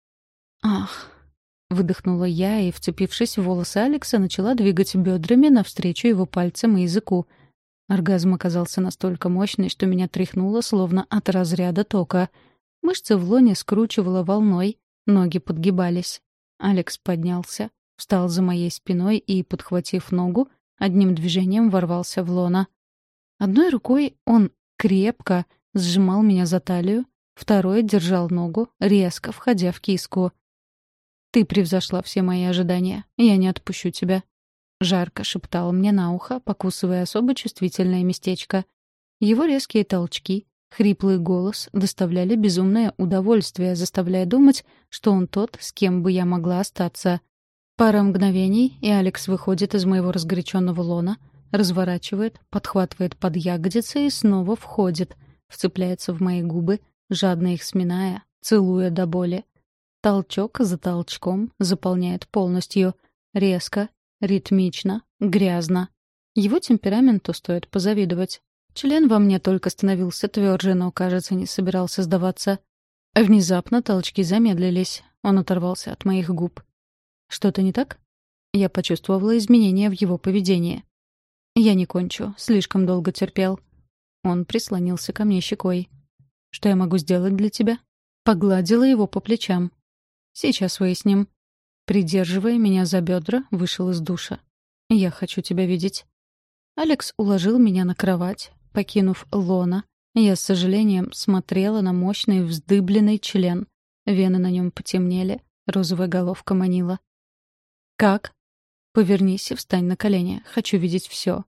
«Ах!» — выдохнула я и, вцепившись в волосы Алекса, начала двигать бедрами навстречу его пальцам и языку. Оргазм оказался настолько мощный, что меня тряхнуло, словно от разряда тока. Мышцы в лоне скручивало волной, ноги подгибались. Алекс поднялся, встал за моей спиной и, подхватив ногу, одним движением ворвался в лоно. Одной рукой он крепко сжимал меня за талию, второй держал ногу, резко входя в киску. «Ты превзошла все мои ожидания. Я не отпущу тебя», — жарко шептал мне на ухо, покусывая особо чувствительное местечко. Его резкие толчки, хриплый голос доставляли безумное удовольствие, заставляя думать, что он тот, с кем бы я могла остаться. Пара мгновений, и Алекс выходит из моего разгоряченного лона, разворачивает, подхватывает под ягодицы и снова входит, вцепляется в мои губы, жадно их сминая, целуя до боли. Толчок за толчком заполняет полностью, резко, ритмично, грязно. Его темпераменту стоит позавидовать. Член во мне только становился тверже, но, кажется, не собирался сдаваться. Внезапно толчки замедлились. Он оторвался от моих губ. «Что-то не так?» Я почувствовала изменения в его поведении. «Я не кончу. Слишком долго терпел». Он прислонился ко мне щекой. «Что я могу сделать для тебя?» Погладила его по плечам. «Сейчас выясним». Придерживая меня за бедра, вышел из душа. «Я хочу тебя видеть». Алекс уложил меня на кровать. Покинув лона, я с сожалением смотрела на мощный вздыбленный член. Вены на нем потемнели, розовая головка манила. «Как?» «Повернись и встань на колени. Хочу видеть все».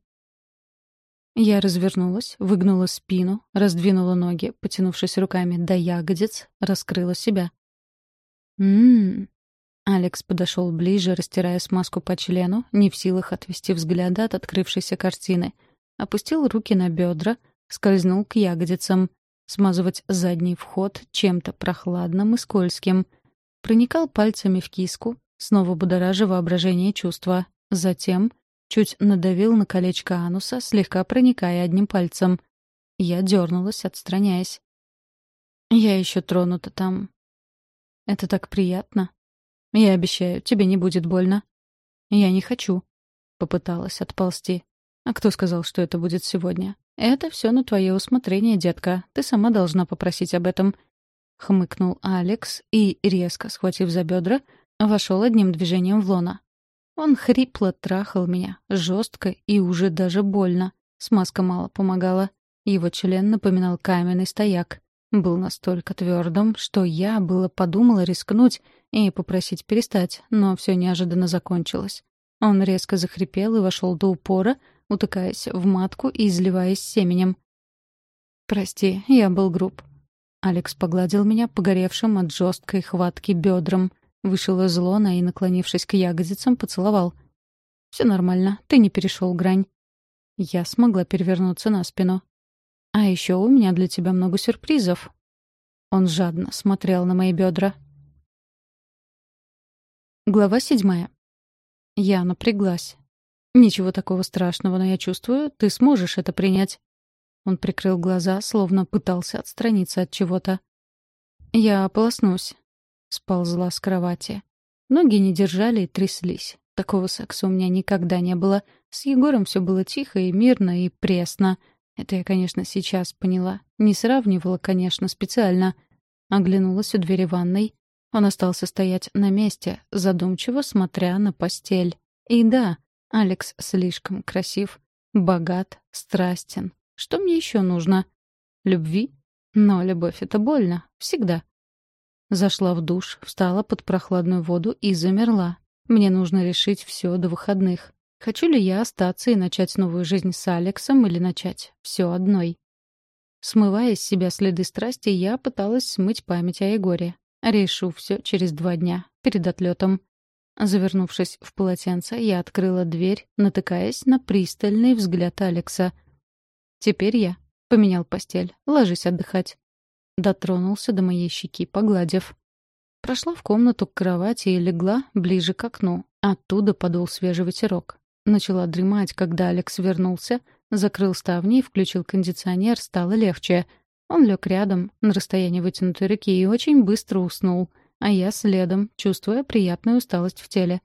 Я развернулась, выгнула спину, раздвинула ноги, потянувшись руками до ягодиц, раскрыла себя. «М-м-м». Алекс подошел ближе, растирая смазку по члену, не в силах отвести взгляда от открывшейся картины. Опустил руки на бедра, скользнул к ягодицам, смазывать задний вход чем-то прохладным и скользким. Проникал пальцами в киску, снова будоража воображение и чувства. Затем чуть надавил на колечко ануса, слегка проникая одним пальцем. Я дернулась, отстраняясь. «Я еще тронута там. Это так приятно. Я обещаю, тебе не будет больно». «Я не хочу», — попыталась отползти. «А кто сказал, что это будет сегодня? Это все на твое усмотрение, детка. Ты сама должна попросить об этом». Хмыкнул Алекс и, резко схватив за бедра, вошел одним движением в лоно. Он хрипло трахал меня, жестко и уже даже больно. Смазка мало помогала. Его член напоминал каменный стояк. Был настолько твердым, что я было подумала рискнуть и попросить перестать, но все неожиданно закончилось. Он резко захрипел и вошел до упора, утыкаясь в матку и изливаясь семенем. «Прости, я был груб». Алекс погладил меня погоревшим от жесткой хватки бедрам, вышел из лона и, наклонившись к ягодицам, поцеловал. «Все нормально, ты не перешел грань». Я смогла перевернуться на спину. «А еще у меня для тебя много сюрпризов». Он жадно смотрел на мои бедра. Глава седьмая. Я напряглась. «Ничего такого страшного, но я чувствую, ты сможешь это принять». Он прикрыл глаза, словно пытался отстраниться от чего-то. «Я ополоснусь», — сползла с кровати. Ноги не держали и тряслись. Такого секса у меня никогда не было. С Егором все было тихо и мирно, и пресно. Это я, конечно, сейчас поняла. Не сравнивала, конечно, специально. Оглянулась у двери ванной. Он остался стоять на месте, задумчиво смотря на постель. И да, Алекс слишком красив, богат, страстен. Что мне еще нужно? Любви? Но любовь — это больно. Всегда. Зашла в душ, встала под прохладную воду и замерла. Мне нужно решить все до выходных. Хочу ли я остаться и начать новую жизнь с Алексом или начать все одной? Смывая с себя следы страсти, я пыталась смыть память о Егоре. Решу все через два дня, перед отлетом. Завернувшись в полотенце, я открыла дверь, натыкаясь на пристальный взгляд Алекса. «Теперь я», — поменял постель, — «ложись отдыхать». Дотронулся до моей щеки, погладив. Прошла в комнату к кровати и легла ближе к окну. Оттуда подул свежий ветерок. Начала дремать, когда Алекс вернулся, закрыл ставни и включил кондиционер, стало легче. Он лег рядом, на расстоянии вытянутой руки, и очень быстро уснул, а я следом, чувствуя приятную усталость в теле.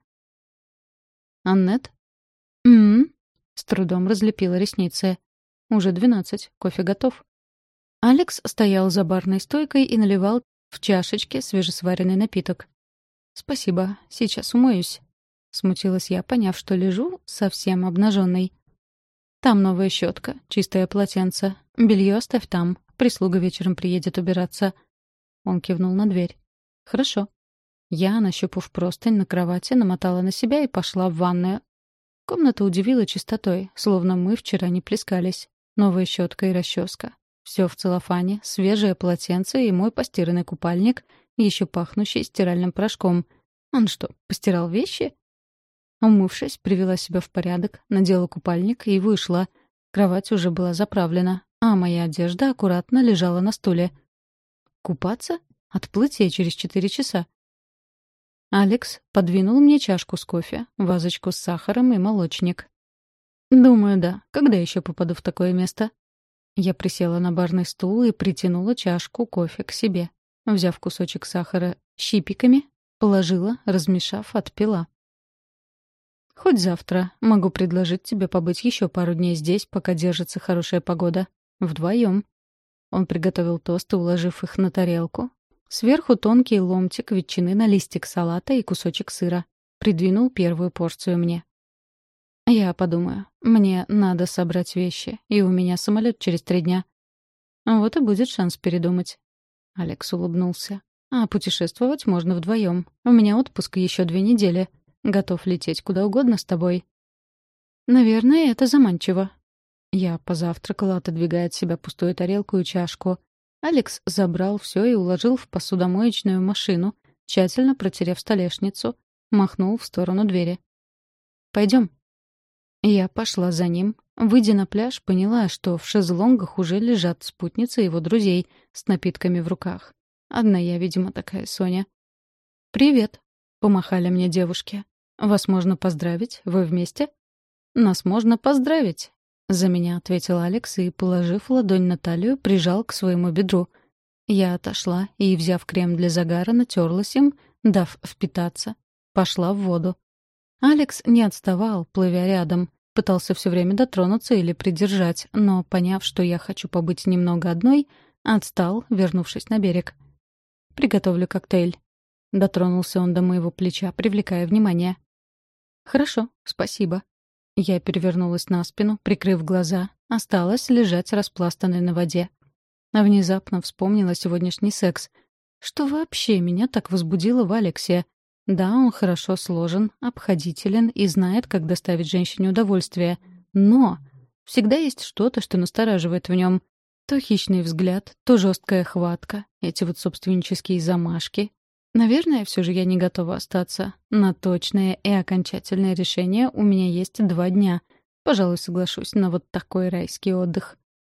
«Аннет?» «М-м-м», с трудом разлепила ресницы. «Уже двенадцать, кофе готов». Алекс стоял за барной стойкой и наливал в чашечке свежесваренный напиток. «Спасибо, сейчас умоюсь», — смутилась я, поняв, что лежу совсем обнаженной. «Там новая щетка, чистое полотенце. Белье оставь там, прислуга вечером приедет убираться». Он кивнул на дверь. «Хорошо». Я, нащупав простынь на кровати, намотала на себя и пошла в ванную. Комната удивила чистотой, словно мы вчера не плескались. Новая щетка и расческа. Все в целлофане, свежее полотенце и мой постиранный купальник, еще пахнущий стиральным порошком. Он что, постирал вещи? Умывшись, привела себя в порядок, надела купальник и вышла. Кровать уже была заправлена, а моя одежда аккуратно лежала на стуле. Купаться? Отплытие через четыре часа. Алекс подвинул мне чашку с кофе, вазочку с сахаром и молочник. «Думаю, да. Когда еще попаду в такое место?» Я присела на барный стул и притянула чашку кофе к себе. Взяв кусочек сахара щипиками, положила, размешав, отпила. «Хоть завтра. Могу предложить тебе побыть еще пару дней здесь, пока держится хорошая погода. Вдвоем». Он приготовил тосты, уложив их на тарелку. Сверху тонкий ломтик ветчины на листик салата и кусочек сыра. Придвинул первую порцию мне. «Я подумаю. Мне надо собрать вещи, и у меня самолет через три дня». «Вот и будет шанс передумать». Алекс улыбнулся. «А путешествовать можно вдвоем. У меня отпуск еще две недели. Готов лететь куда угодно с тобой». «Наверное, это заманчиво». Я позавтракала, отодвигая от себя пустую тарелку и чашку. Алекс забрал все и уложил в посудомоечную машину, тщательно протерев столешницу, махнул в сторону двери. «Пойдем». Я пошла за ним. Выйдя на пляж, поняла, что в шезлонгах уже лежат спутницы его друзей с напитками в руках. Одна я, видимо, такая Соня. «Привет», — помахали мне девушки. «Вас можно поздравить? Вы вместе?» «Нас можно поздравить», — за меня ответил Алекс и, положив ладонь на талию, прижал к своему бедру. Я отошла и, взяв крем для загара, натерлась им, дав впитаться. Пошла в воду. Алекс не отставал, плывя рядом. Пытался все время дотронуться или придержать, но, поняв, что я хочу побыть немного одной, отстал, вернувшись на берег. «Приготовлю коктейль». Дотронулся он до моего плеча, привлекая внимание. «Хорошо, спасибо». Я перевернулась на спину, прикрыв глаза. Осталось лежать распластанной на воде. Внезапно вспомнила сегодняшний секс. Что вообще меня так возбудило в Алексе? Да, он хорошо сложен, обходителен и знает, как доставить женщине удовольствие. Но всегда есть что-то, что настораживает в нем. То хищный взгляд, то жесткая хватка, эти вот собственнические замашки. Наверное, все же я не готова остаться. На точное и окончательное решение у меня есть два дня. Пожалуй, соглашусь на вот такой райский отдых.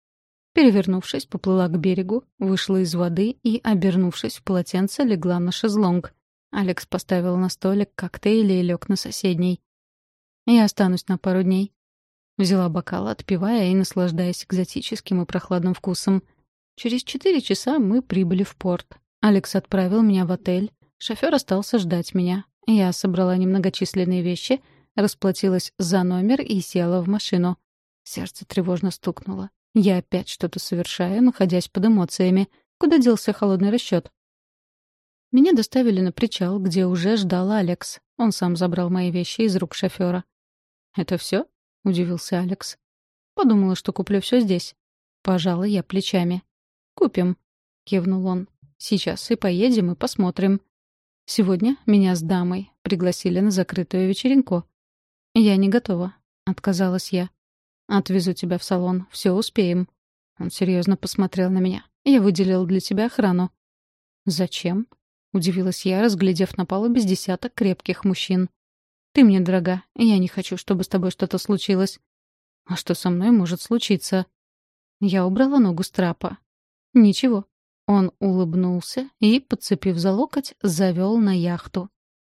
Перевернувшись, поплыла к берегу, вышла из воды и, обернувшись в полотенце, легла на шезлонг. Алекс поставил на столик коктейли и лег на соседний. «Я останусь на пару дней». Взяла бокал, отпивая и наслаждаясь экзотическим и прохладным вкусом. Через четыре часа мы прибыли в порт. Алекс отправил меня в отель. Шофёр остался ждать меня. Я собрала немногочисленные вещи, расплатилась за номер и села в машину. Сердце тревожно стукнуло. Я опять что-то совершаю, находясь под эмоциями. Куда делся холодный расчёт? Меня доставили на причал, где уже ждал Алекс. Он сам забрал мои вещи из рук шофёра. «Это всё?» — удивился Алекс. «Подумала, что куплю всё здесь». Пожала я плечами. «Купим», — кивнул он. «Сейчас и поедем, и посмотрим. Сегодня меня с дамой пригласили на закрытую вечеринку». «Я не готова», — отказалась я. «Отвезу тебя в салон, всё успеем». Он серьезно посмотрел на меня. «Я выделил для тебя охрану». «Зачем?» — удивилась я, разглядев на палубе с десяток крепких мужчин. «Ты мне дорога, и я не хочу, чтобы с тобой что-то случилось». «А что со мной может случиться?» Я убрала ногу с трапа. «Ничего». Он улыбнулся и, подцепив за локоть, завёл на яхту.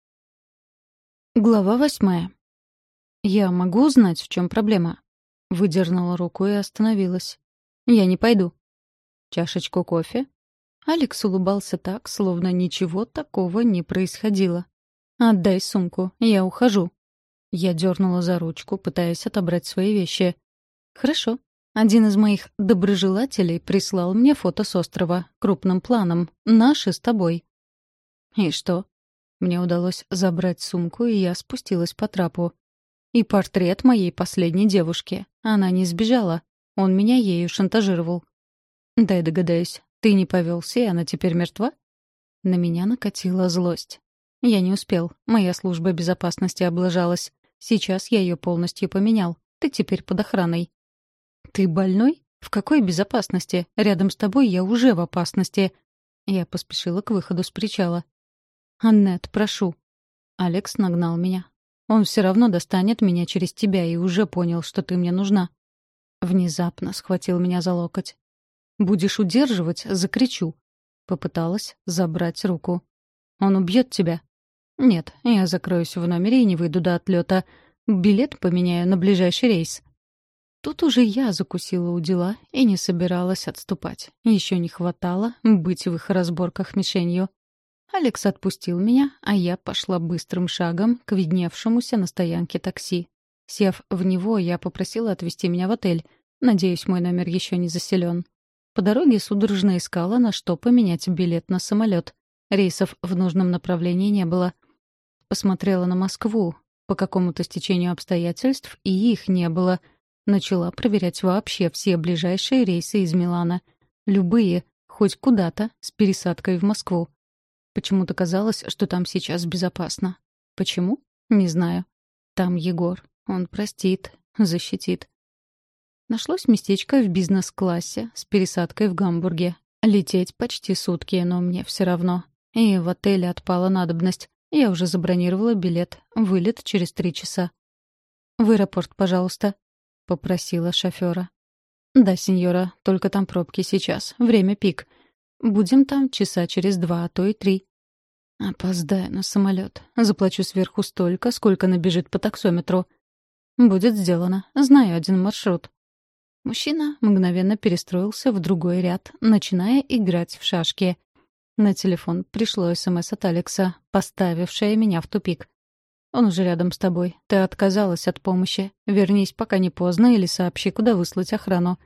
Глава восьмая. «Я могу узнать, в чём проблема?» Выдернула руку и остановилась. «Я не пойду». «Чашечку кофе?» Алекс улыбался так, словно ничего такого не происходило. «Отдай сумку, я ухожу». Я дернула за ручку, пытаясь отобрать свои вещи. «Хорошо». Один из моих доброжелателей прислал мне фото с острова, крупным планом. Наши с тобой. «И что?» Мне удалось забрать сумку, и я спустилась по трапу. И портрет моей последней девушки. Она не сбежала. Он меня ею шантажировал. «Дай догадаюсь, ты не повелся, и она теперь мертва?» На меня накатила злость. Я не успел. Моя служба безопасности облажалась. Сейчас я ее полностью поменял. Ты теперь под охраной. «Ты больной? В какой безопасности? Рядом с тобой я уже в опасности». Я поспешила к выходу с причала. «Аннет, прошу». Алекс нагнал меня. «Он все равно достанет меня через тебя и уже понял, что ты мне нужна». Внезапно схватил меня за локоть. «Будешь удерживать, закричу». Попыталась забрать руку. «Он убьет тебя». «Нет, я закроюсь в номере и не выйду до отлета. Билет поменяю на ближайший рейс». Тут уже я закусила у дела и не собиралась отступать. Еще не хватало быть в их разборках мишенью. Алекс отпустил меня, а я пошла быстрым шагом к видневшемуся на стоянке такси. Сев в него, я попросила отвезти меня в отель. Надеюсь, мой номер еще не заселен. По дороге судорожно искала, на что поменять билет на самолет. Рейсов в нужном направлении не было. Посмотрела на Москву. По какому-то стечению обстоятельств и их не было. Начала проверять вообще все ближайшие рейсы из Милана. Любые, хоть куда-то, с пересадкой в Москву. Почему-то казалось, что там сейчас безопасно. Почему? Не знаю. Там Егор. Он простит, защитит. Нашлось местечко в бизнес-классе с пересадкой в Гамбурге. Лететь почти сутки, но мне все равно. И в отеле отпала надобность. Я уже забронировала билет. Вылет через три часа. «В аэропорт, пожалуйста», — попросила шофера. «Да, сеньора, только там пробки сейчас. Время пик. Будем там часа через два, а то и три». «Опоздаю на самолет. Заплачу сверху столько, сколько набежит по таксометру». «Будет сделано. Знаю один маршрут». Мужчина мгновенно перестроился в другой ряд, начиная играть в шашки. На телефон пришло СМС от Алекса, поставившее меня в тупик. «Он уже рядом с тобой. Ты отказалась от помощи. Вернись, пока не поздно, или сообщи, куда выслать охрану».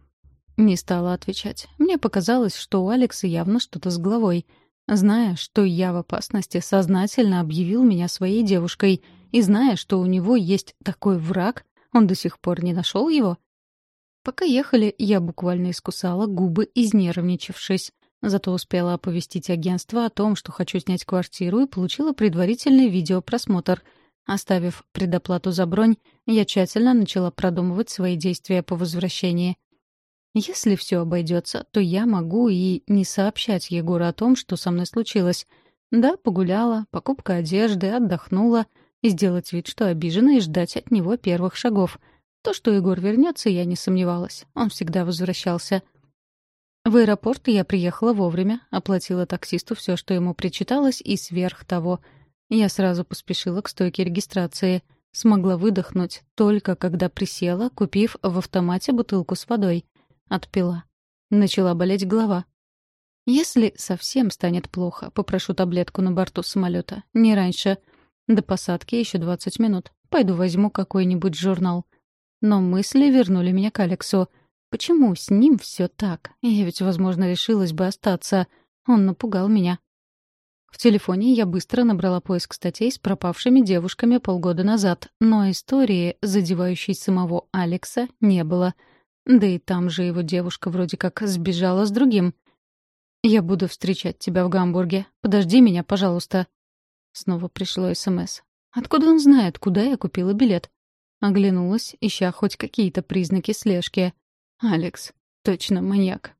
Не стала отвечать. Мне показалось, что у Алекса явно что-то с головой. Зная, что я в опасности, сознательно объявил меня своей девушкой. И зная, что у него есть такой враг, он до сих пор не нашел его. Пока ехали, я буквально искусала губы, изнервничавшись. Зато успела оповестить агентство о том, что хочу снять квартиру, и получила предварительный видеопросмотр. Оставив предоплату за бронь, я тщательно начала продумывать свои действия по возвращении. Если все обойдется, то я могу и не сообщать Егору о том, что со мной случилось. Да, погуляла, покупка одежды, отдохнула, и сделать вид, что обижена, и ждать от него первых шагов. То, что Егор вернется, я не сомневалась. Он всегда возвращался. В аэропорт я приехала вовремя, оплатила таксисту все, что ему причиталось, и сверх того. Я сразу поспешила к стойке регистрации. Смогла выдохнуть только когда присела, купив в автомате бутылку с водой. Отпила. Начала болеть голова. Если совсем станет плохо, попрошу таблетку на борту самолета. Не раньше. До посадки еще двадцать минут. Пойду возьму какой-нибудь журнал. Но мысли вернули меня к Алексу. Почему с ним все так? Я ведь, возможно, решилась бы остаться. Он напугал меня. В телефоне я быстро набрала поиск статей с пропавшими девушками полгода назад, но истории, задевающей самого Алекса, не было. Да и там же его девушка вроде как сбежала с другим. «Я буду встречать тебя в Гамбурге. Подожди меня, пожалуйста». Снова пришло СМС. Откуда он знает, куда я купила билет? Оглянулась, ища хоть какие-то признаки слежки. Алекс. Точно маньяк.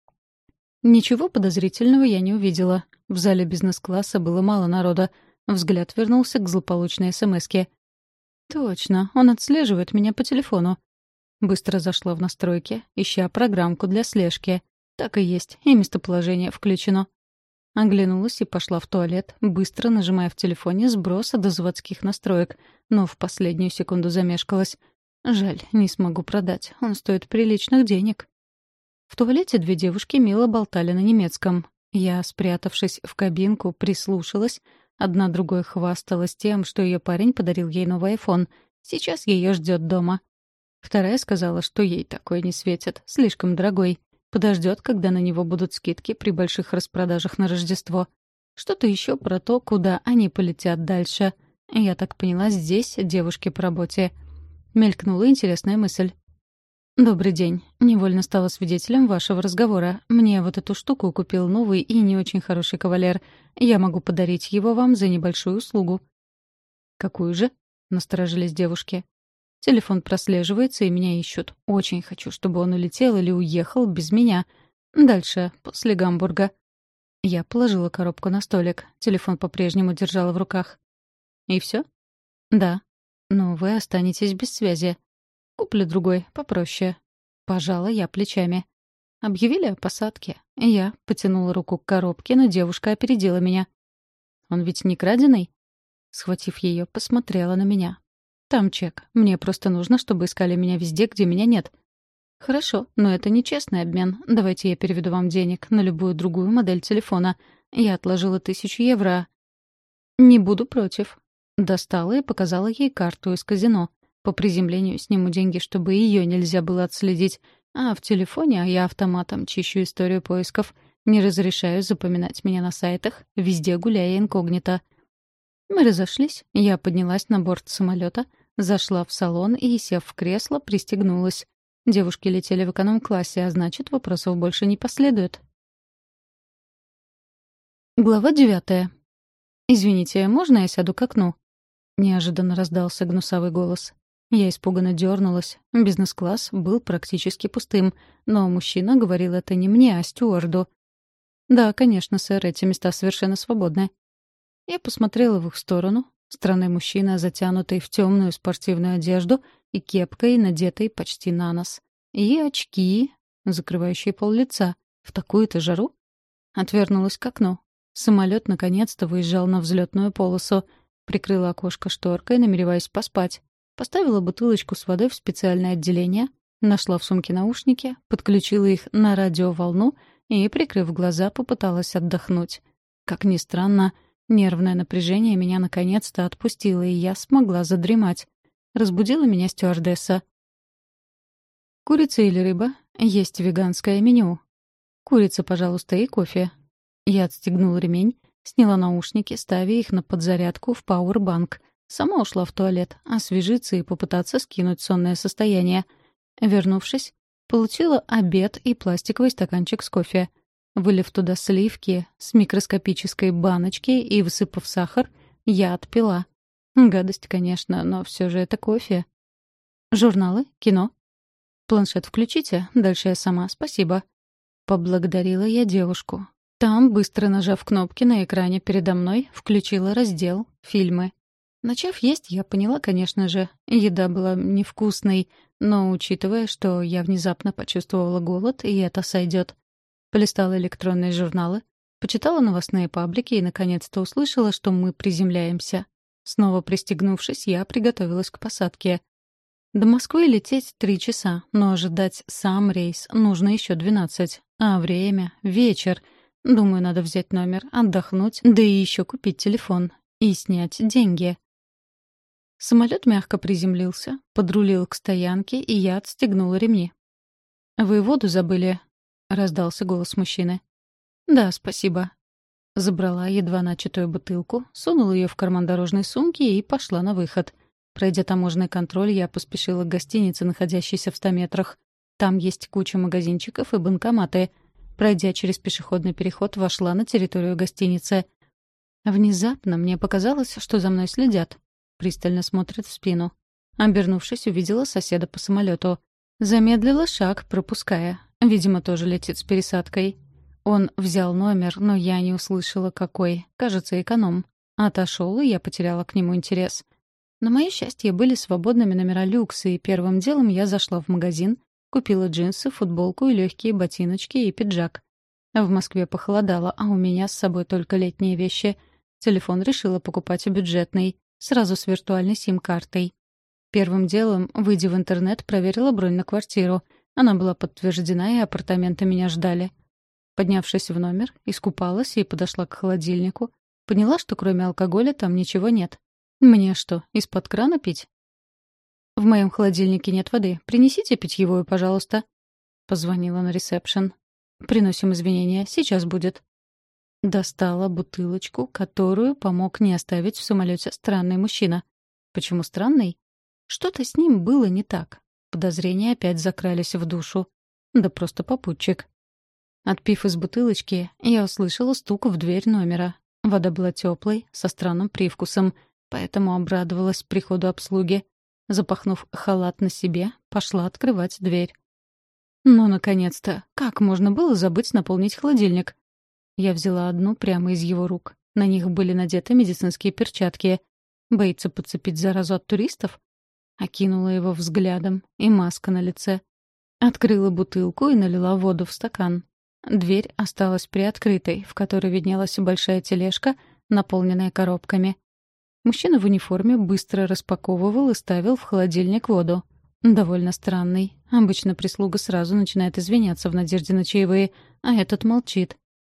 Ничего подозрительного я не увидела. В зале бизнес-класса было мало народа. Взгляд вернулся к злополучной СМСке. Точно, он отслеживает меня по телефону. Быстро зашла в настройки, ища программку для слежки. Так и есть, и местоположение включено. Оглянулась и пошла в туалет, быстро нажимая в телефоне сброса до заводских настроек, но в последнюю секунду замешкалась. Жаль, не смогу продать, он стоит приличных денег. В туалете две девушки мило болтали на немецком. Я, спрятавшись в кабинку, прислушалась. Одна другой хвасталась тем, что ее парень подарил ей новый айфон. Сейчас ее ждет дома. Вторая сказала, что ей такой не светит, слишком дорогой. Подождет, когда на него будут скидки при больших распродажах на Рождество. Что-то еще про то, куда они полетят дальше. Я так поняла, здесь девушки по работе. Мелькнула интересная мысль. «Добрый день. Невольно стала свидетелем вашего разговора. Мне вот эту штуку купил новый и не очень хороший кавалер. Я могу подарить его вам за небольшую услугу». «Какую же?» — насторожились девушки. «Телефон прослеживается, и меня ищут. Очень хочу, чтобы он улетел или уехал без меня. Дальше, после Гамбурга». Я положила коробку на столик. Телефон по-прежнему держала в руках. «И все?» «Да. Но вы останетесь без связи. Куплю другой, попроще». Пожала я плечами. Объявили о посадке. Я потянула руку к коробке, но девушка опередила меня. «Он ведь не краденый?» Схватив ее, посмотрела на меня. «Там чек. Мне просто нужно, чтобы искали меня везде, где меня нет». «Хорошо, но это не честный обмен. Давайте я переведу вам денег на любую другую модель телефона. Я отложила тысячу евро». «Не буду против». Достала и показала ей карту из казино. По приземлению сниму деньги, чтобы ее нельзя было отследить. А в телефоне я автоматом чищу историю поисков. Не разрешаю запоминать меня на сайтах, везде гуляя инкогнито. Мы разошлись, я поднялась на борт самолета, зашла в салон и, сев в кресло, пристегнулась. Девушки летели в эконом-классе, а значит, вопросов больше не последует. Глава девятая. «Извините, можно я сяду к окну?» Неожиданно раздался гнусавый голос. Я испуганно дернулась. Бизнес-класс был практически пустым, но мужчина говорил это не мне, а стюарду. «Да, конечно, сэр, эти места совершенно свободны». Я посмотрела в их сторону. Странный мужчина, затянутый в темную спортивную одежду и кепкой, надетой почти на нос. И очки, закрывающие пол лица. В такую-то жару? Отвернулась к окну. Самолет наконец-то выезжал на взлетную полосу. Прикрыла окошко шторкой, намереваясь поспать. Поставила бутылочку с водой в специальное отделение, нашла в сумке наушники, подключила их на радиоволну и, прикрыв глаза, попыталась отдохнуть. Как ни странно, нервное напряжение меня наконец-то отпустило, и я смогла задремать. Разбудила меня стюардесса. «Курица или рыба? Есть веганское меню. Курица, пожалуйста, и кофе». Я отстегнула ремень, сняла наушники, ставя их на подзарядку в пауэрбанк. Сама ушла в туалет, освежиться и попытаться скинуть сонное состояние. Вернувшись, получила обед и пластиковый стаканчик с кофе. Вылив туда сливки с микроскопической баночки и высыпав сахар, я отпила. Гадость, конечно, но все же это кофе. «Журналы? Кино?» «Планшет включите, дальше я сама, спасибо». Поблагодарила я девушку. Там, быстро нажав кнопки на экране передо мной, включила раздел «Фильмы». Начав есть, я поняла, конечно же, еда была невкусной, но учитывая, что я внезапно почувствовала голод, и это сойдет. Полистала электронные журналы, почитала новостные паблики и, наконец-то, услышала, что мы приземляемся. Снова пристегнувшись, я приготовилась к посадке. До Москвы лететь три часа, но ожидать сам рейс нужно еще двенадцать. А время — вечер. Думаю, надо взять номер, отдохнуть, да и еще купить телефон. И снять деньги. Самолет мягко приземлился, подрулил к стоянке, и я отстегнула ремни. «Вы воду забыли?» — раздался голос мужчины. «Да, спасибо». Забрала едва начатую бутылку, сунула ее в карман дорожной сумки и пошла на выход. Пройдя таможенный контроль, я поспешила к гостинице, находящейся в ста метрах. Там есть куча магазинчиков и банкоматы. Пройдя через пешеходный переход, вошла на территорию гостиницы. Внезапно мне показалось, что за мной следят. Пристально смотрят в спину. Обернувшись, увидела соседа по самолету. Замедлила шаг, пропуская. Видимо, тоже летит с пересадкой. Он взял номер, но я не услышала, какой. Кажется, эконом. Отошел, и я потеряла к нему интерес. На мое счастье, были свободными номера люкса, и первым делом я зашла в магазин, купила джинсы, футболку и легкие ботиночки и пиджак. В Москве похолодало, а у меня с собой только летние вещи. Телефон решила покупать бюджетный, сразу с виртуальной сим-картой. Первым делом, выйдя в интернет, проверила бронь на квартиру. Она была подтверждена, и апартаменты меня ждали. Поднявшись в номер, искупалась и подошла к холодильнику. Поняла, что кроме алкоголя там ничего нет. Мне что, из-под крана пить? «В моем холодильнике нет воды. Принесите питьевую, пожалуйста». Позвонила на ресепшн. «Приносим извинения. Сейчас будет». Достала бутылочку, которую помог не оставить в самолете странный мужчина. Почему странный? Что-то с ним было не так. Подозрения опять закрались в душу. Да просто попутчик. Отпив из бутылочки, я услышала стук в дверь номера. Вода была теплой, со странным привкусом, поэтому обрадовалась приходу обслуги. Запахнув халат на себе, пошла открывать дверь. Ну, наконец-то! Как можно было забыть наполнить холодильник? Я взяла одну прямо из его рук. На них были надеты медицинские перчатки. Боится подцепить заразу от туристов? Окинула его взглядом, и маска на лице. Открыла бутылку и налила воду в стакан. Дверь осталась приоткрытой, в которой виднелась большая тележка, наполненная коробками. Мужчина в униформе быстро распаковывал и ставил в холодильник воду. Довольно странный. Обычно прислуга сразу начинает извиняться в надежде на чаевые, а этот молчит.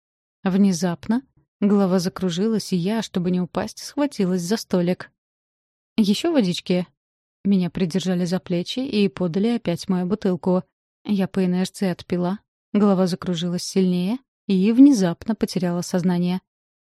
Внезапно голова закружилась, и я, чтобы не упасть, схватилась за столик. «Еще водички?» Меня придержали за плечи и подали опять мою бутылку. Я по инерции отпила. Голова закружилась сильнее и внезапно потеряла сознание.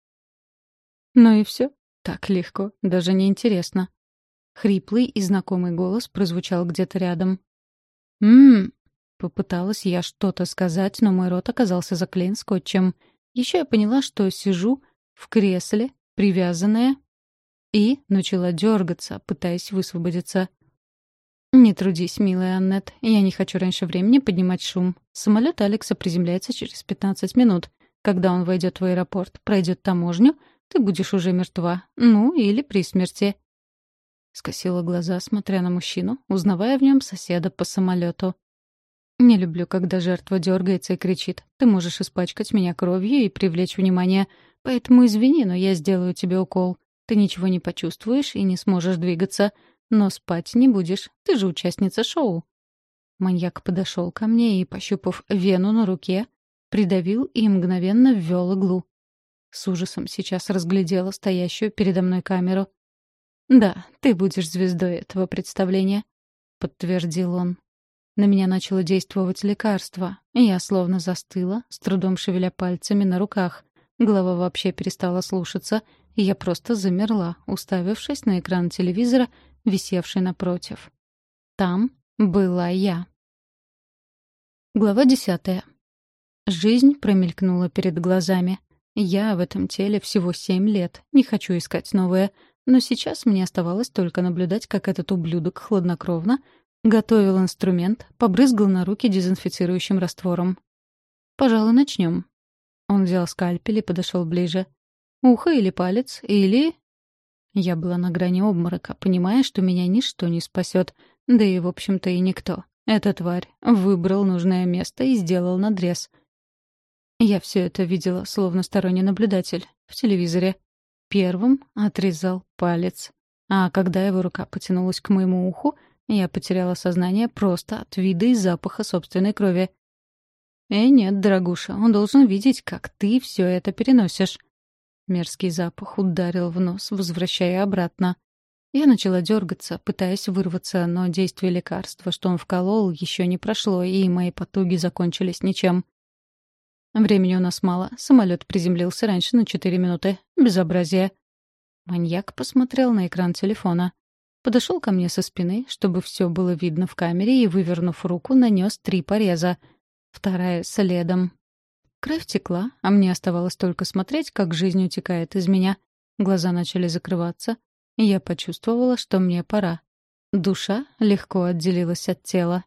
Ну и все. Так легко, даже не интересно. Хриплый и знакомый голос прозвучал где-то рядом. «М-м-м», попыталась я что-то сказать, но мой рот оказался заклеен скотчем. Еще я поняла, что сижу в кресле, привязанная, и начала дергаться, пытаясь высвободиться. «Не трудись, милая Аннет, я не хочу раньше времени поднимать шум. Самолет Алекса приземляется через пятнадцать минут. Когда он войдет в аэропорт, пройдет таможню, ты будешь уже мертва, ну или при смерти». Скосила глаза, смотря на мужчину, узнавая в нем соседа по самолету. «Не люблю, когда жертва дергается и кричит. Ты можешь испачкать меня кровью и привлечь внимание. Поэтому извини, но я сделаю тебе укол. Ты ничего не почувствуешь и не сможешь двигаться. Но спать не будешь. Ты же участница шоу». Маньяк подошел ко мне и, пощупав вену на руке, придавил и мгновенно ввел иглу. С ужасом сейчас разглядела стоящую передо мной камеру. «Да, ты будешь звездой этого представления», — подтвердил он. На меня начало действовать лекарство. Я словно застыла, с трудом шевеля пальцами на руках. Голова вообще перестала слушаться, и я просто замерла, уставившись на экран телевизора, висевший напротив. Там была я. Глава десятая. Жизнь промелькнула перед глазами. Я в этом теле всего семь лет, не хочу искать новое, но сейчас мне оставалось только наблюдать, как этот ублюдок хладнокровно готовил инструмент, побрызгал на руки дезинфицирующим раствором. «Пожалуй, начнем». Он взял скальпель и подошел ближе. «Ухо или палец, или...» Я была на грани обморока, понимая, что меня ничто не спасет, да и, в общем-то, и никто. Эта тварь выбрал нужное место и сделал надрез. Я все это видела, словно сторонний наблюдатель, в телевизоре. Первым отрезал палец. А когда его рука потянулась к моему уху, я потеряла сознание просто от вида и запаха собственной крови. «Э, нет, дорогуша, он должен видеть, как ты все это переносишь». Мерзкий запах ударил в нос, возвращая обратно. Я начала дергаться, пытаясь вырваться, но действие лекарства, что он вколол, еще не прошло, и мои потуги закончились ничем. Времени у нас мало. Самолет приземлился раньше на четыре минуты. Безобразие. Маньяк посмотрел на экран телефона. Подошел ко мне со спины, чтобы все было видно в камере, и, вывернув руку, нанес три пореза. Вторая следом. Кровь текла, а мне оставалось только смотреть, как жизнь утекает из меня. Глаза начали закрываться, и я почувствовала, что мне пора. Душа легко отделилась от тела.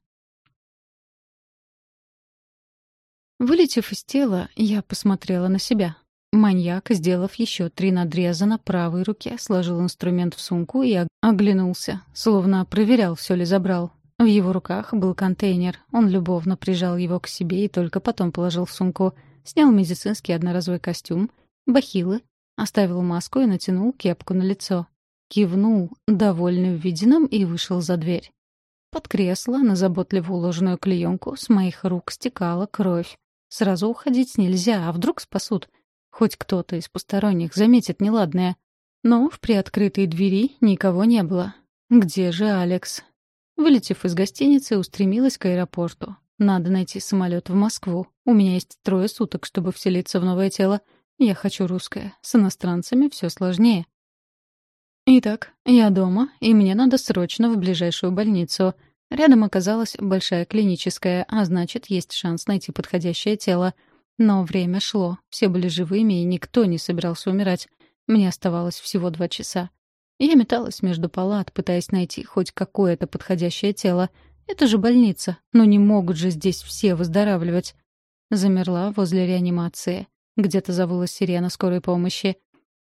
Вылетев из тела, я посмотрела на себя. Маньяк, сделав еще три надреза на правой руке, сложил инструмент в сумку и ог- оглянулся, словно проверял, все ли забрал. В его руках был контейнер. Он любовно прижал его к себе и только потом положил в сумку. Снял медицинский одноразовый костюм, бахилы, оставил маску и натянул кепку на лицо. Кивнул, довольный увиденным, и вышел за дверь. Под кресло, на заботливо уложенную клеенку, с моих рук стекала кровь. Сразу уходить нельзя, а вдруг спасут? Хоть кто-то из посторонних заметит неладное. Но в приоткрытой двери никого не было. Где же Алекс? Вылетев из гостиницы, устремилась к аэропорту. Надо найти самолет в Москву. У меня есть трое суток, чтобы вселиться в новое тело. Я хочу русское. С иностранцами все сложнее. Итак, я дома, и мне надо срочно в ближайшую больницу. Рядом оказалась большая клиническая, а значит, есть шанс найти подходящее тело. Но время шло, все были живыми, и никто не собирался умирать. Мне оставалось всего два часа. Я металась между палат, пытаясь найти хоть какое-то подходящее тело. Это же больница, но не могут же здесь все выздоравливать. Замерла возле реанимации. Где-то завыла сирена скорой помощи.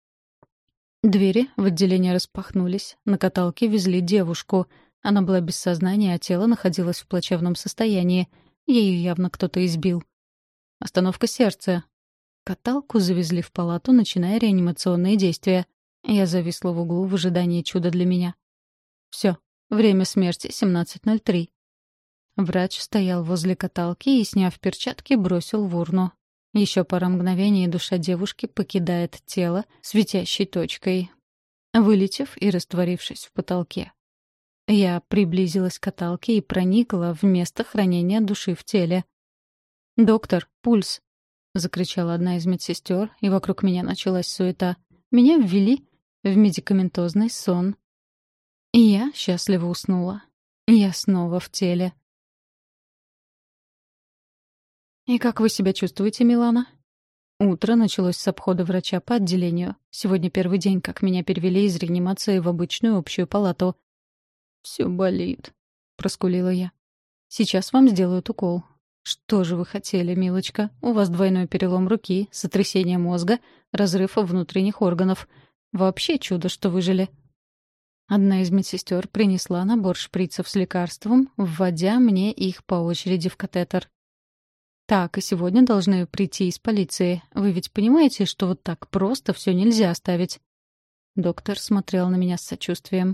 Двери в отделение распахнулись. На каталке везли девушку. Она была без сознания, а тело находилось в плачевном состоянии. Ею явно кто-то избил. Остановка сердца. Каталку завезли в палату, начиная реанимационные действия. Я зависла в углу в ожидании чуда для меня. Все, время смерти семнадцать ноль три. Врач стоял возле каталки и, сняв перчатки, бросил в урну. Еще пара мгновений, и душа девушки покидает тело светящей точкой, вылетев и растворившись в потолке. Я приблизилась к каталке и проникла в место хранения души в теле. «Доктор, пульс!» — закричала одна из медсестер, и вокруг меня началась суета. Меня ввели в медикаментозный сон. И я счастливо уснула. Я снова в теле. «И как вы себя чувствуете, Милана?» Утро началось с обхода врача по отделению. Сегодня первый день, как меня перевели из реанимации в обычную общую палату. «Все болит», — проскулила я. «Сейчас вам сделают укол». «Что же вы хотели, милочка? У вас двойной перелом руки, сотрясение мозга, разрыв внутренних органов. Вообще чудо, что выжили». Одна из медсестер принесла набор шприцев с лекарством, вводя мне их по очереди в катетер. «Так, и сегодня должны прийти из полиции. Вы ведь понимаете, что вот так просто все нельзя оставить?» Доктор смотрел на меня с сочувствием.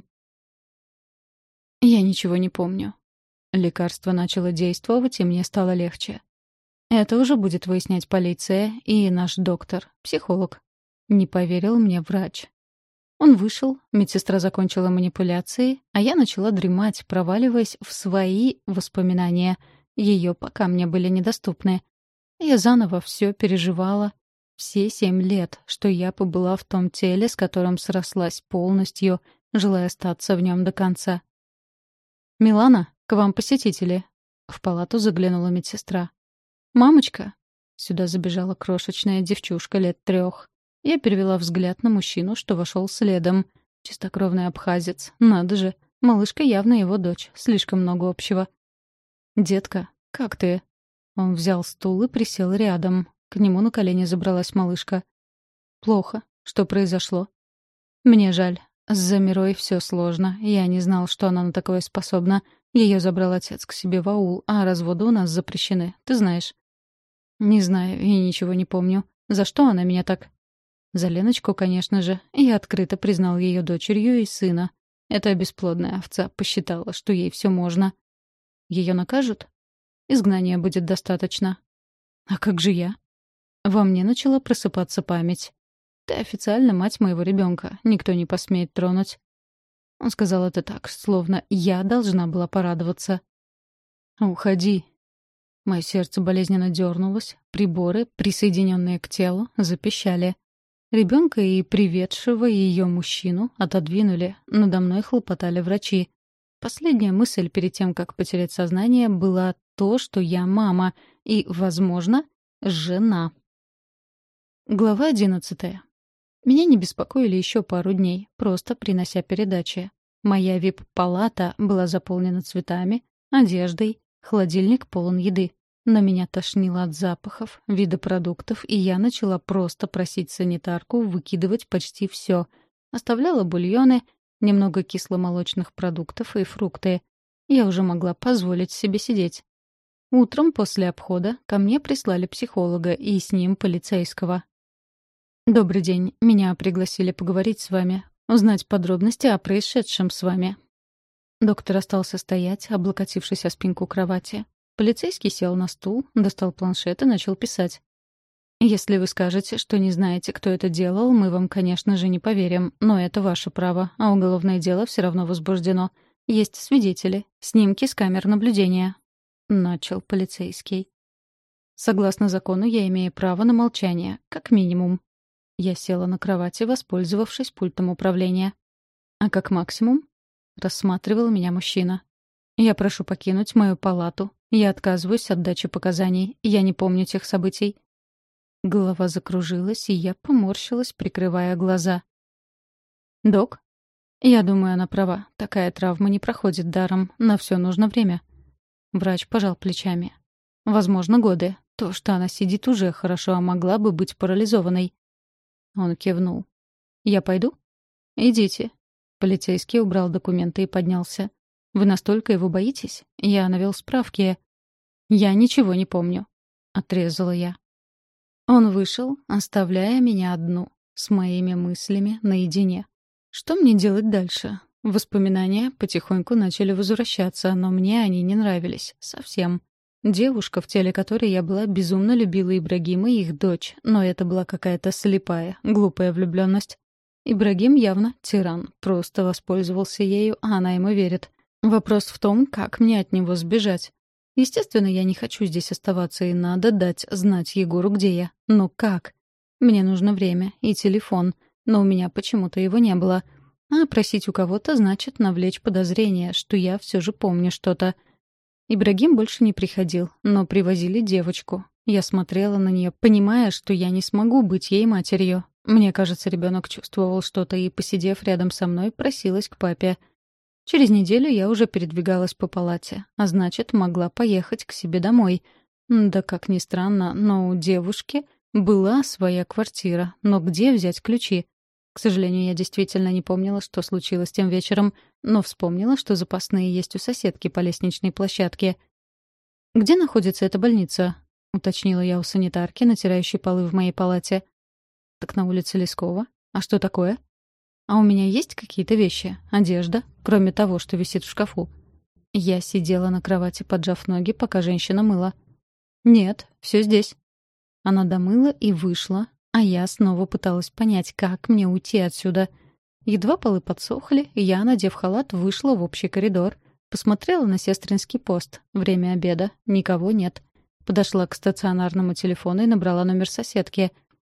«Я ничего не помню». Лекарство начало действовать, и мне стало легче. «Это уже будет выяснять полиция и наш доктор, психолог». Не поверил мне врач. Он вышел, медсестра закончила манипуляции, а я начала дремать, проваливаясь в свои воспоминания. Ее пока мне были недоступны. Я заново все переживала. Все семь лет, что я побыла в том теле, с которым срослась полностью, желая остаться в нем до конца. «Милана, к вам посетители». В палату заглянула медсестра. «Мамочка». Сюда забежала крошечная девчушка лет трех. Я перевела взгляд на мужчину, что вошел следом. Чистокровный абхазец. Надо же. Малышка явно его дочь. Слишком много общего. «Детка, как ты?» Он взял стул и присел рядом. К нему на колени забралась малышка. «Плохо. Что произошло?» «Мне жаль. С Замирой все сложно. Я не знал, что она на такое способна. Ее забрал отец к себе в аул, а разводы у нас запрещены, ты знаешь. Не знаю и ничего не помню. За что она меня так? За Леночку, конечно же. Я открыто признал ее дочерью и сына. Эта бесплодная овца посчитала, что ей все можно. Ее накажут? Изгнания будет достаточно. А как же я? Во мне начала просыпаться память. Ты официально мать моего ребенка. Никто не посмеет тронуть. Он сказал это так, словно я должна была порадоваться. «Уходи». Мое сердце болезненно дернулось, приборы, присоединенные к телу, запищали. Ребенка и приведшего ее мужчину отодвинули, надо мной хлопотали врачи. Последняя мысль перед тем, как потерять сознание, была то, что я мама и, возможно, жена. Глава одиннадцатая. Меня не беспокоили еще пару дней, просто принося передачи. Моя вип-палата была заполнена цветами, одеждой, холодильник полон еды. Но меня тошнило от запахов, вида продуктов, и я начала просто просить санитарку выкидывать почти все. Оставляла бульоны, немного кисломолочных продуктов и фрукты. Я уже могла позволить себе сидеть. Утром после обхода ко мне прислали психолога и с ним полицейского. «Добрый день. Меня пригласили поговорить с вами, узнать подробности о происшедшем с вами». Доктор остался стоять, облокотившись о спинку кровати. Полицейский сел на стул, достал планшет и начал писать. «Если вы скажете, что не знаете, кто это делал, мы вам, конечно же, не поверим, но это ваше право, а уголовное дело все равно возбуждено. Есть свидетели, снимки с камер наблюдения», — начал полицейский. «Согласно закону, я имею право на молчание, как минимум». Я села на кровати, воспользовавшись пультом управления. «А как максимум?» — рассматривал меня мужчина. «Я прошу покинуть мою палату. Я отказываюсь от дачи показаний. Я не помню тех событий». Голова закружилась, и я поморщилась, прикрывая глаза. «Док?» «Я думаю, она права. Такая травма не проходит даром. На все нужно время». Врач пожал плечами. «Возможно, годы. То, что она сидит, уже хорошо, а могла бы быть парализованной». Он кивнул. «Я пойду?» «Идите». Полицейский убрал документы и поднялся. «Вы настолько его боитесь?» Я навел справки. «Я ничего не помню», — отрезала я. Он вышел, оставляя меня одну, с моими мыслями наедине. Что мне делать дальше? Воспоминания потихоньку начали возвращаться, но мне они не нравились. Совсем. Девушка, в теле которой я была, безумно любила Ибрагима и их дочь, но это была какая-то слепая, глупая влюбленность. Ибрагим явно тиран, просто воспользовался ею, а она ему верит. Вопрос в том, как мне от него сбежать. Естественно, я не хочу здесь оставаться, и надо дать знать Егору, где я. Но как? Мне нужно время и телефон, но у меня почему-то его не было. А просить у кого-то значит навлечь подозрение, что я все же помню что-то. Ибрагим больше не приходил, но привозили девочку. Я смотрела на нее, понимая, что я не смогу быть ей матерью. Мне кажется, ребенок чувствовал что-то и, посидев рядом со мной, просилась к папе. Через неделю я уже передвигалась по палате, а значит, могла поехать к себе домой. Да, как ни странно, но у девушки была своя квартира, но где взять ключи? К сожалению, я действительно не помнила, что случилось тем вечером, но вспомнила, что запасные есть у соседки по лестничной площадке. «Где находится эта больница?» — уточнила я у санитарки, натирающей полы в моей палате. «Так на улице Лескова. А что такое?» «А у меня есть какие-то вещи? Одежда? Кроме того, что висит в шкафу?» Я сидела на кровати, поджав ноги, пока женщина мыла. «Нет, все здесь». Она домыла и вышла, а я снова пыталась понять, как мне уйти отсюда. Едва полы подсохли, я, надев халат, вышла в общий коридор. Посмотрела на сестринский пост. Время обеда. Никого нет. Подошла к стационарному телефону и набрала номер соседки.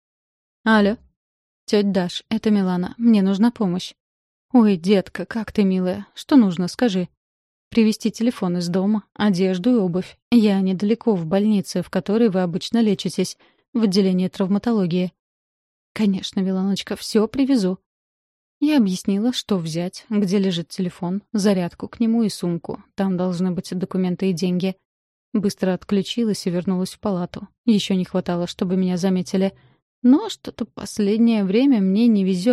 «Алло. Тётя Даш, это Милана. Мне нужна помощь». «Ой, детка, как ты милая. Что нужно, скажи». «Привезти телефон из дома, одежду и обувь. Я недалеко, в больнице, в которой вы обычно лечитесь, в отделении травматологии». «Конечно, Миланочка, все привезу». Я объяснила, что взять, где лежит телефон, зарядку к нему и сумку. Там должны быть документы и деньги. Быстро отключилась и вернулась в палату. Еще не хватало, чтобы меня заметили. Но что-то последнее время мне не везет.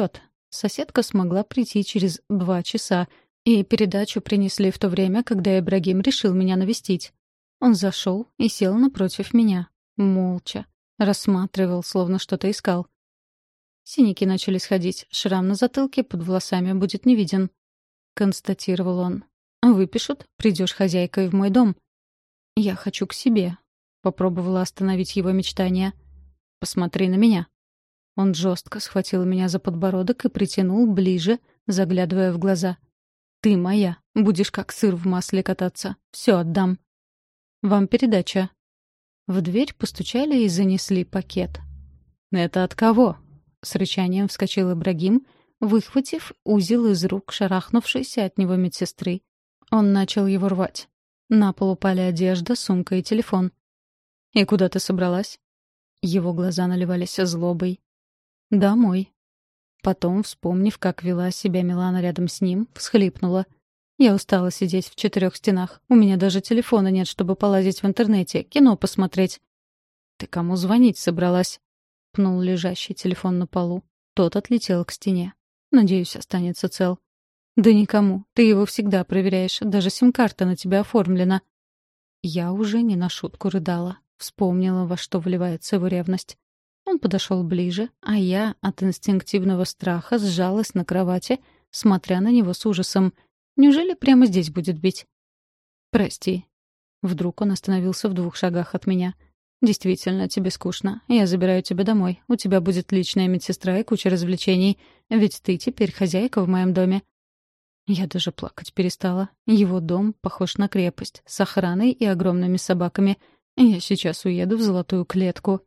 Соседка смогла прийти через два часа, и передачу принесли в то время, когда Ибрагим решил меня навестить. Он зашел и сел напротив меня, молча, рассматривал, словно что-то искал. Синяки начали сходить, шрам на затылке под волосами будет не виден, — констатировал он. «Выпишут, придешь хозяйкой в мой дом». «Я хочу к себе», — попробовала остановить его мечтания. «Посмотри на меня». Он жестко схватил меня за подбородок и притянул ближе, заглядывая в глаза. «Ты моя. Будешь как сыр в масле кататься. Все отдам». «Вам передача». В дверь постучали и занесли пакет. «Это от кого?» — с рычанием вскочил Ибрагим, выхватив узел из рук шарахнувшейся от него медсестры. Он начал его рвать. На пол упали одежда, сумка и телефон. «И куда ты собралась?» Его глаза наливались злобой. «Домой». Потом, вспомнив, как вела себя Милана рядом с ним, всхлипнула. «Я устала сидеть в четырех стенах. У меня даже телефона нет, чтобы полазить в интернете, кино посмотреть». «Ты кому звонить собралась?» — пнул лежащий телефон на полу. Тот отлетел к стене. «Надеюсь, останется цел». «Да никому. Ты его всегда проверяешь. Даже сим-карта на тебя оформлена». Я уже не на шутку рыдала. Вспомнила, во что вливается его ревность. Он подошел ближе, а я от инстинктивного страха сжалась на кровати, смотря на него с ужасом. Неужели прямо здесь будет бить? «Прости». Вдруг он остановился в двух шагах от меня. «Действительно, тебе скучно. Я забираю тебя домой. У тебя будет личная медсестра и куча развлечений. Ведь ты теперь хозяйка в моем доме». Я даже плакать перестала. Его дом похож на крепость, с охраной и огромными собаками. Я сейчас уеду в золотую клетку.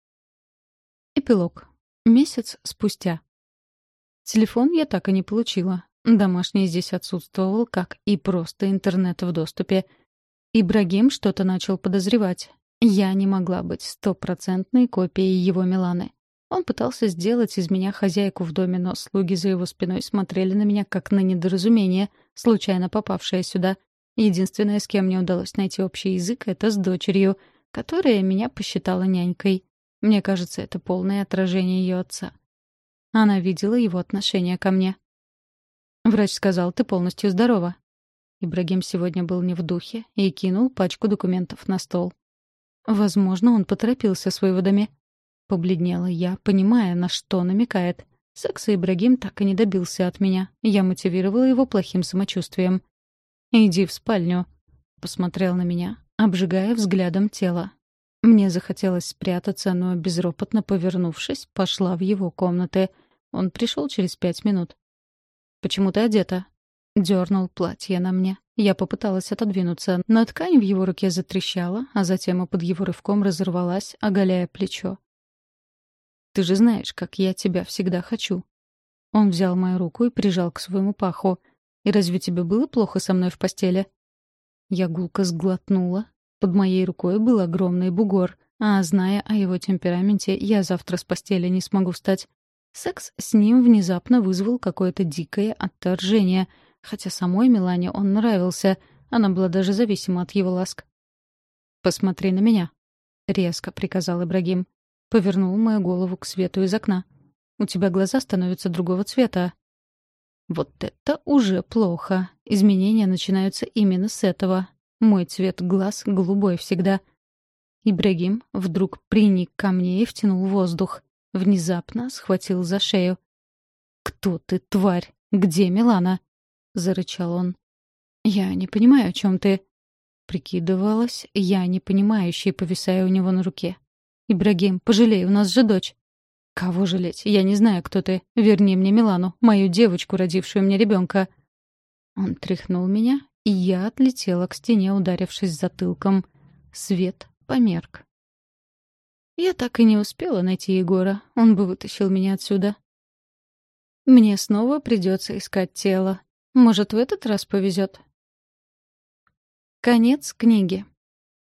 Эпилог. Месяц спустя. Телефон я так и не получила. Домашний здесь отсутствовал, как и просто интернет в доступе. Ибрагим что-то начал подозревать. Я не могла быть стопроцентной копией его Миланы. Он пытался сделать из меня хозяйку в доме, но слуги за его спиной смотрели на меня как на недоразумение, случайно попавшее сюда. Единственное, с кем мне удалось найти общий язык, — это с дочерью, которая меня посчитала нянькой. Мне кажется, это полное отражение ее отца. Она видела его отношение ко мне. «Врач сказал, ты полностью здорова». Ибрагим сегодня был не в духе и кинул пачку документов на стол. Возможно, он поторопился с выводами. Побледнела я, понимая, на что намекает. Секса Ибрагим так и не добился от меня. Я мотивировала его плохим самочувствием. «Иди в спальню», — посмотрел на меня, обжигая взглядом тело. Мне захотелось спрятаться, но, безропотно повернувшись, пошла в его комнаты. Он пришел через пять минут. «Почему ты одета?» Дернул платье на мне. Я попыталась отодвинуться, но ткань в его руке затрещала, а затем и под его рывком разорвалась, оголяя плечо. «Ты же знаешь, как я тебя всегда хочу». Он взял мою руку и прижал к своему паху. «И разве тебе было плохо со мной в постели?» Я гулко сглотнула. Под моей рукой был огромный бугор, а, зная о его темпераменте, я завтра с постели не смогу встать. Секс с ним внезапно вызвал какое-то дикое отторжение, хотя самой Милане он нравился, она была даже зависима от его ласк. «Посмотри на меня», — резко приказал Ибрагим. Повернул мою голову к свету из окна. «У тебя глаза становятся другого цвета». Вот это уже плохо. Изменения начинаются именно с этого. Мой цвет глаз голубой всегда. Ибрагим вдруг приник ко мне и втянул воздух. Внезапно схватил за шею. «Кто ты, тварь? Где Милана?» — зарычал он. «Я не понимаю, о чем ты...» Прикидывалась я непонимающей, повисая у него на руке. «Ибрагим, пожалей, у нас же дочь». «Кого жалеть? Я не знаю, кто ты. Верни мне Милану, мою девочку, родившую мне ребенка». Он тряхнул меня, и я отлетела к стене, ударившись затылком. Свет померк. Я так и не успела найти Егора. Он бы вытащил меня отсюда. Мне снова придется искать тело. Может, в этот раз повезет. Конец книги.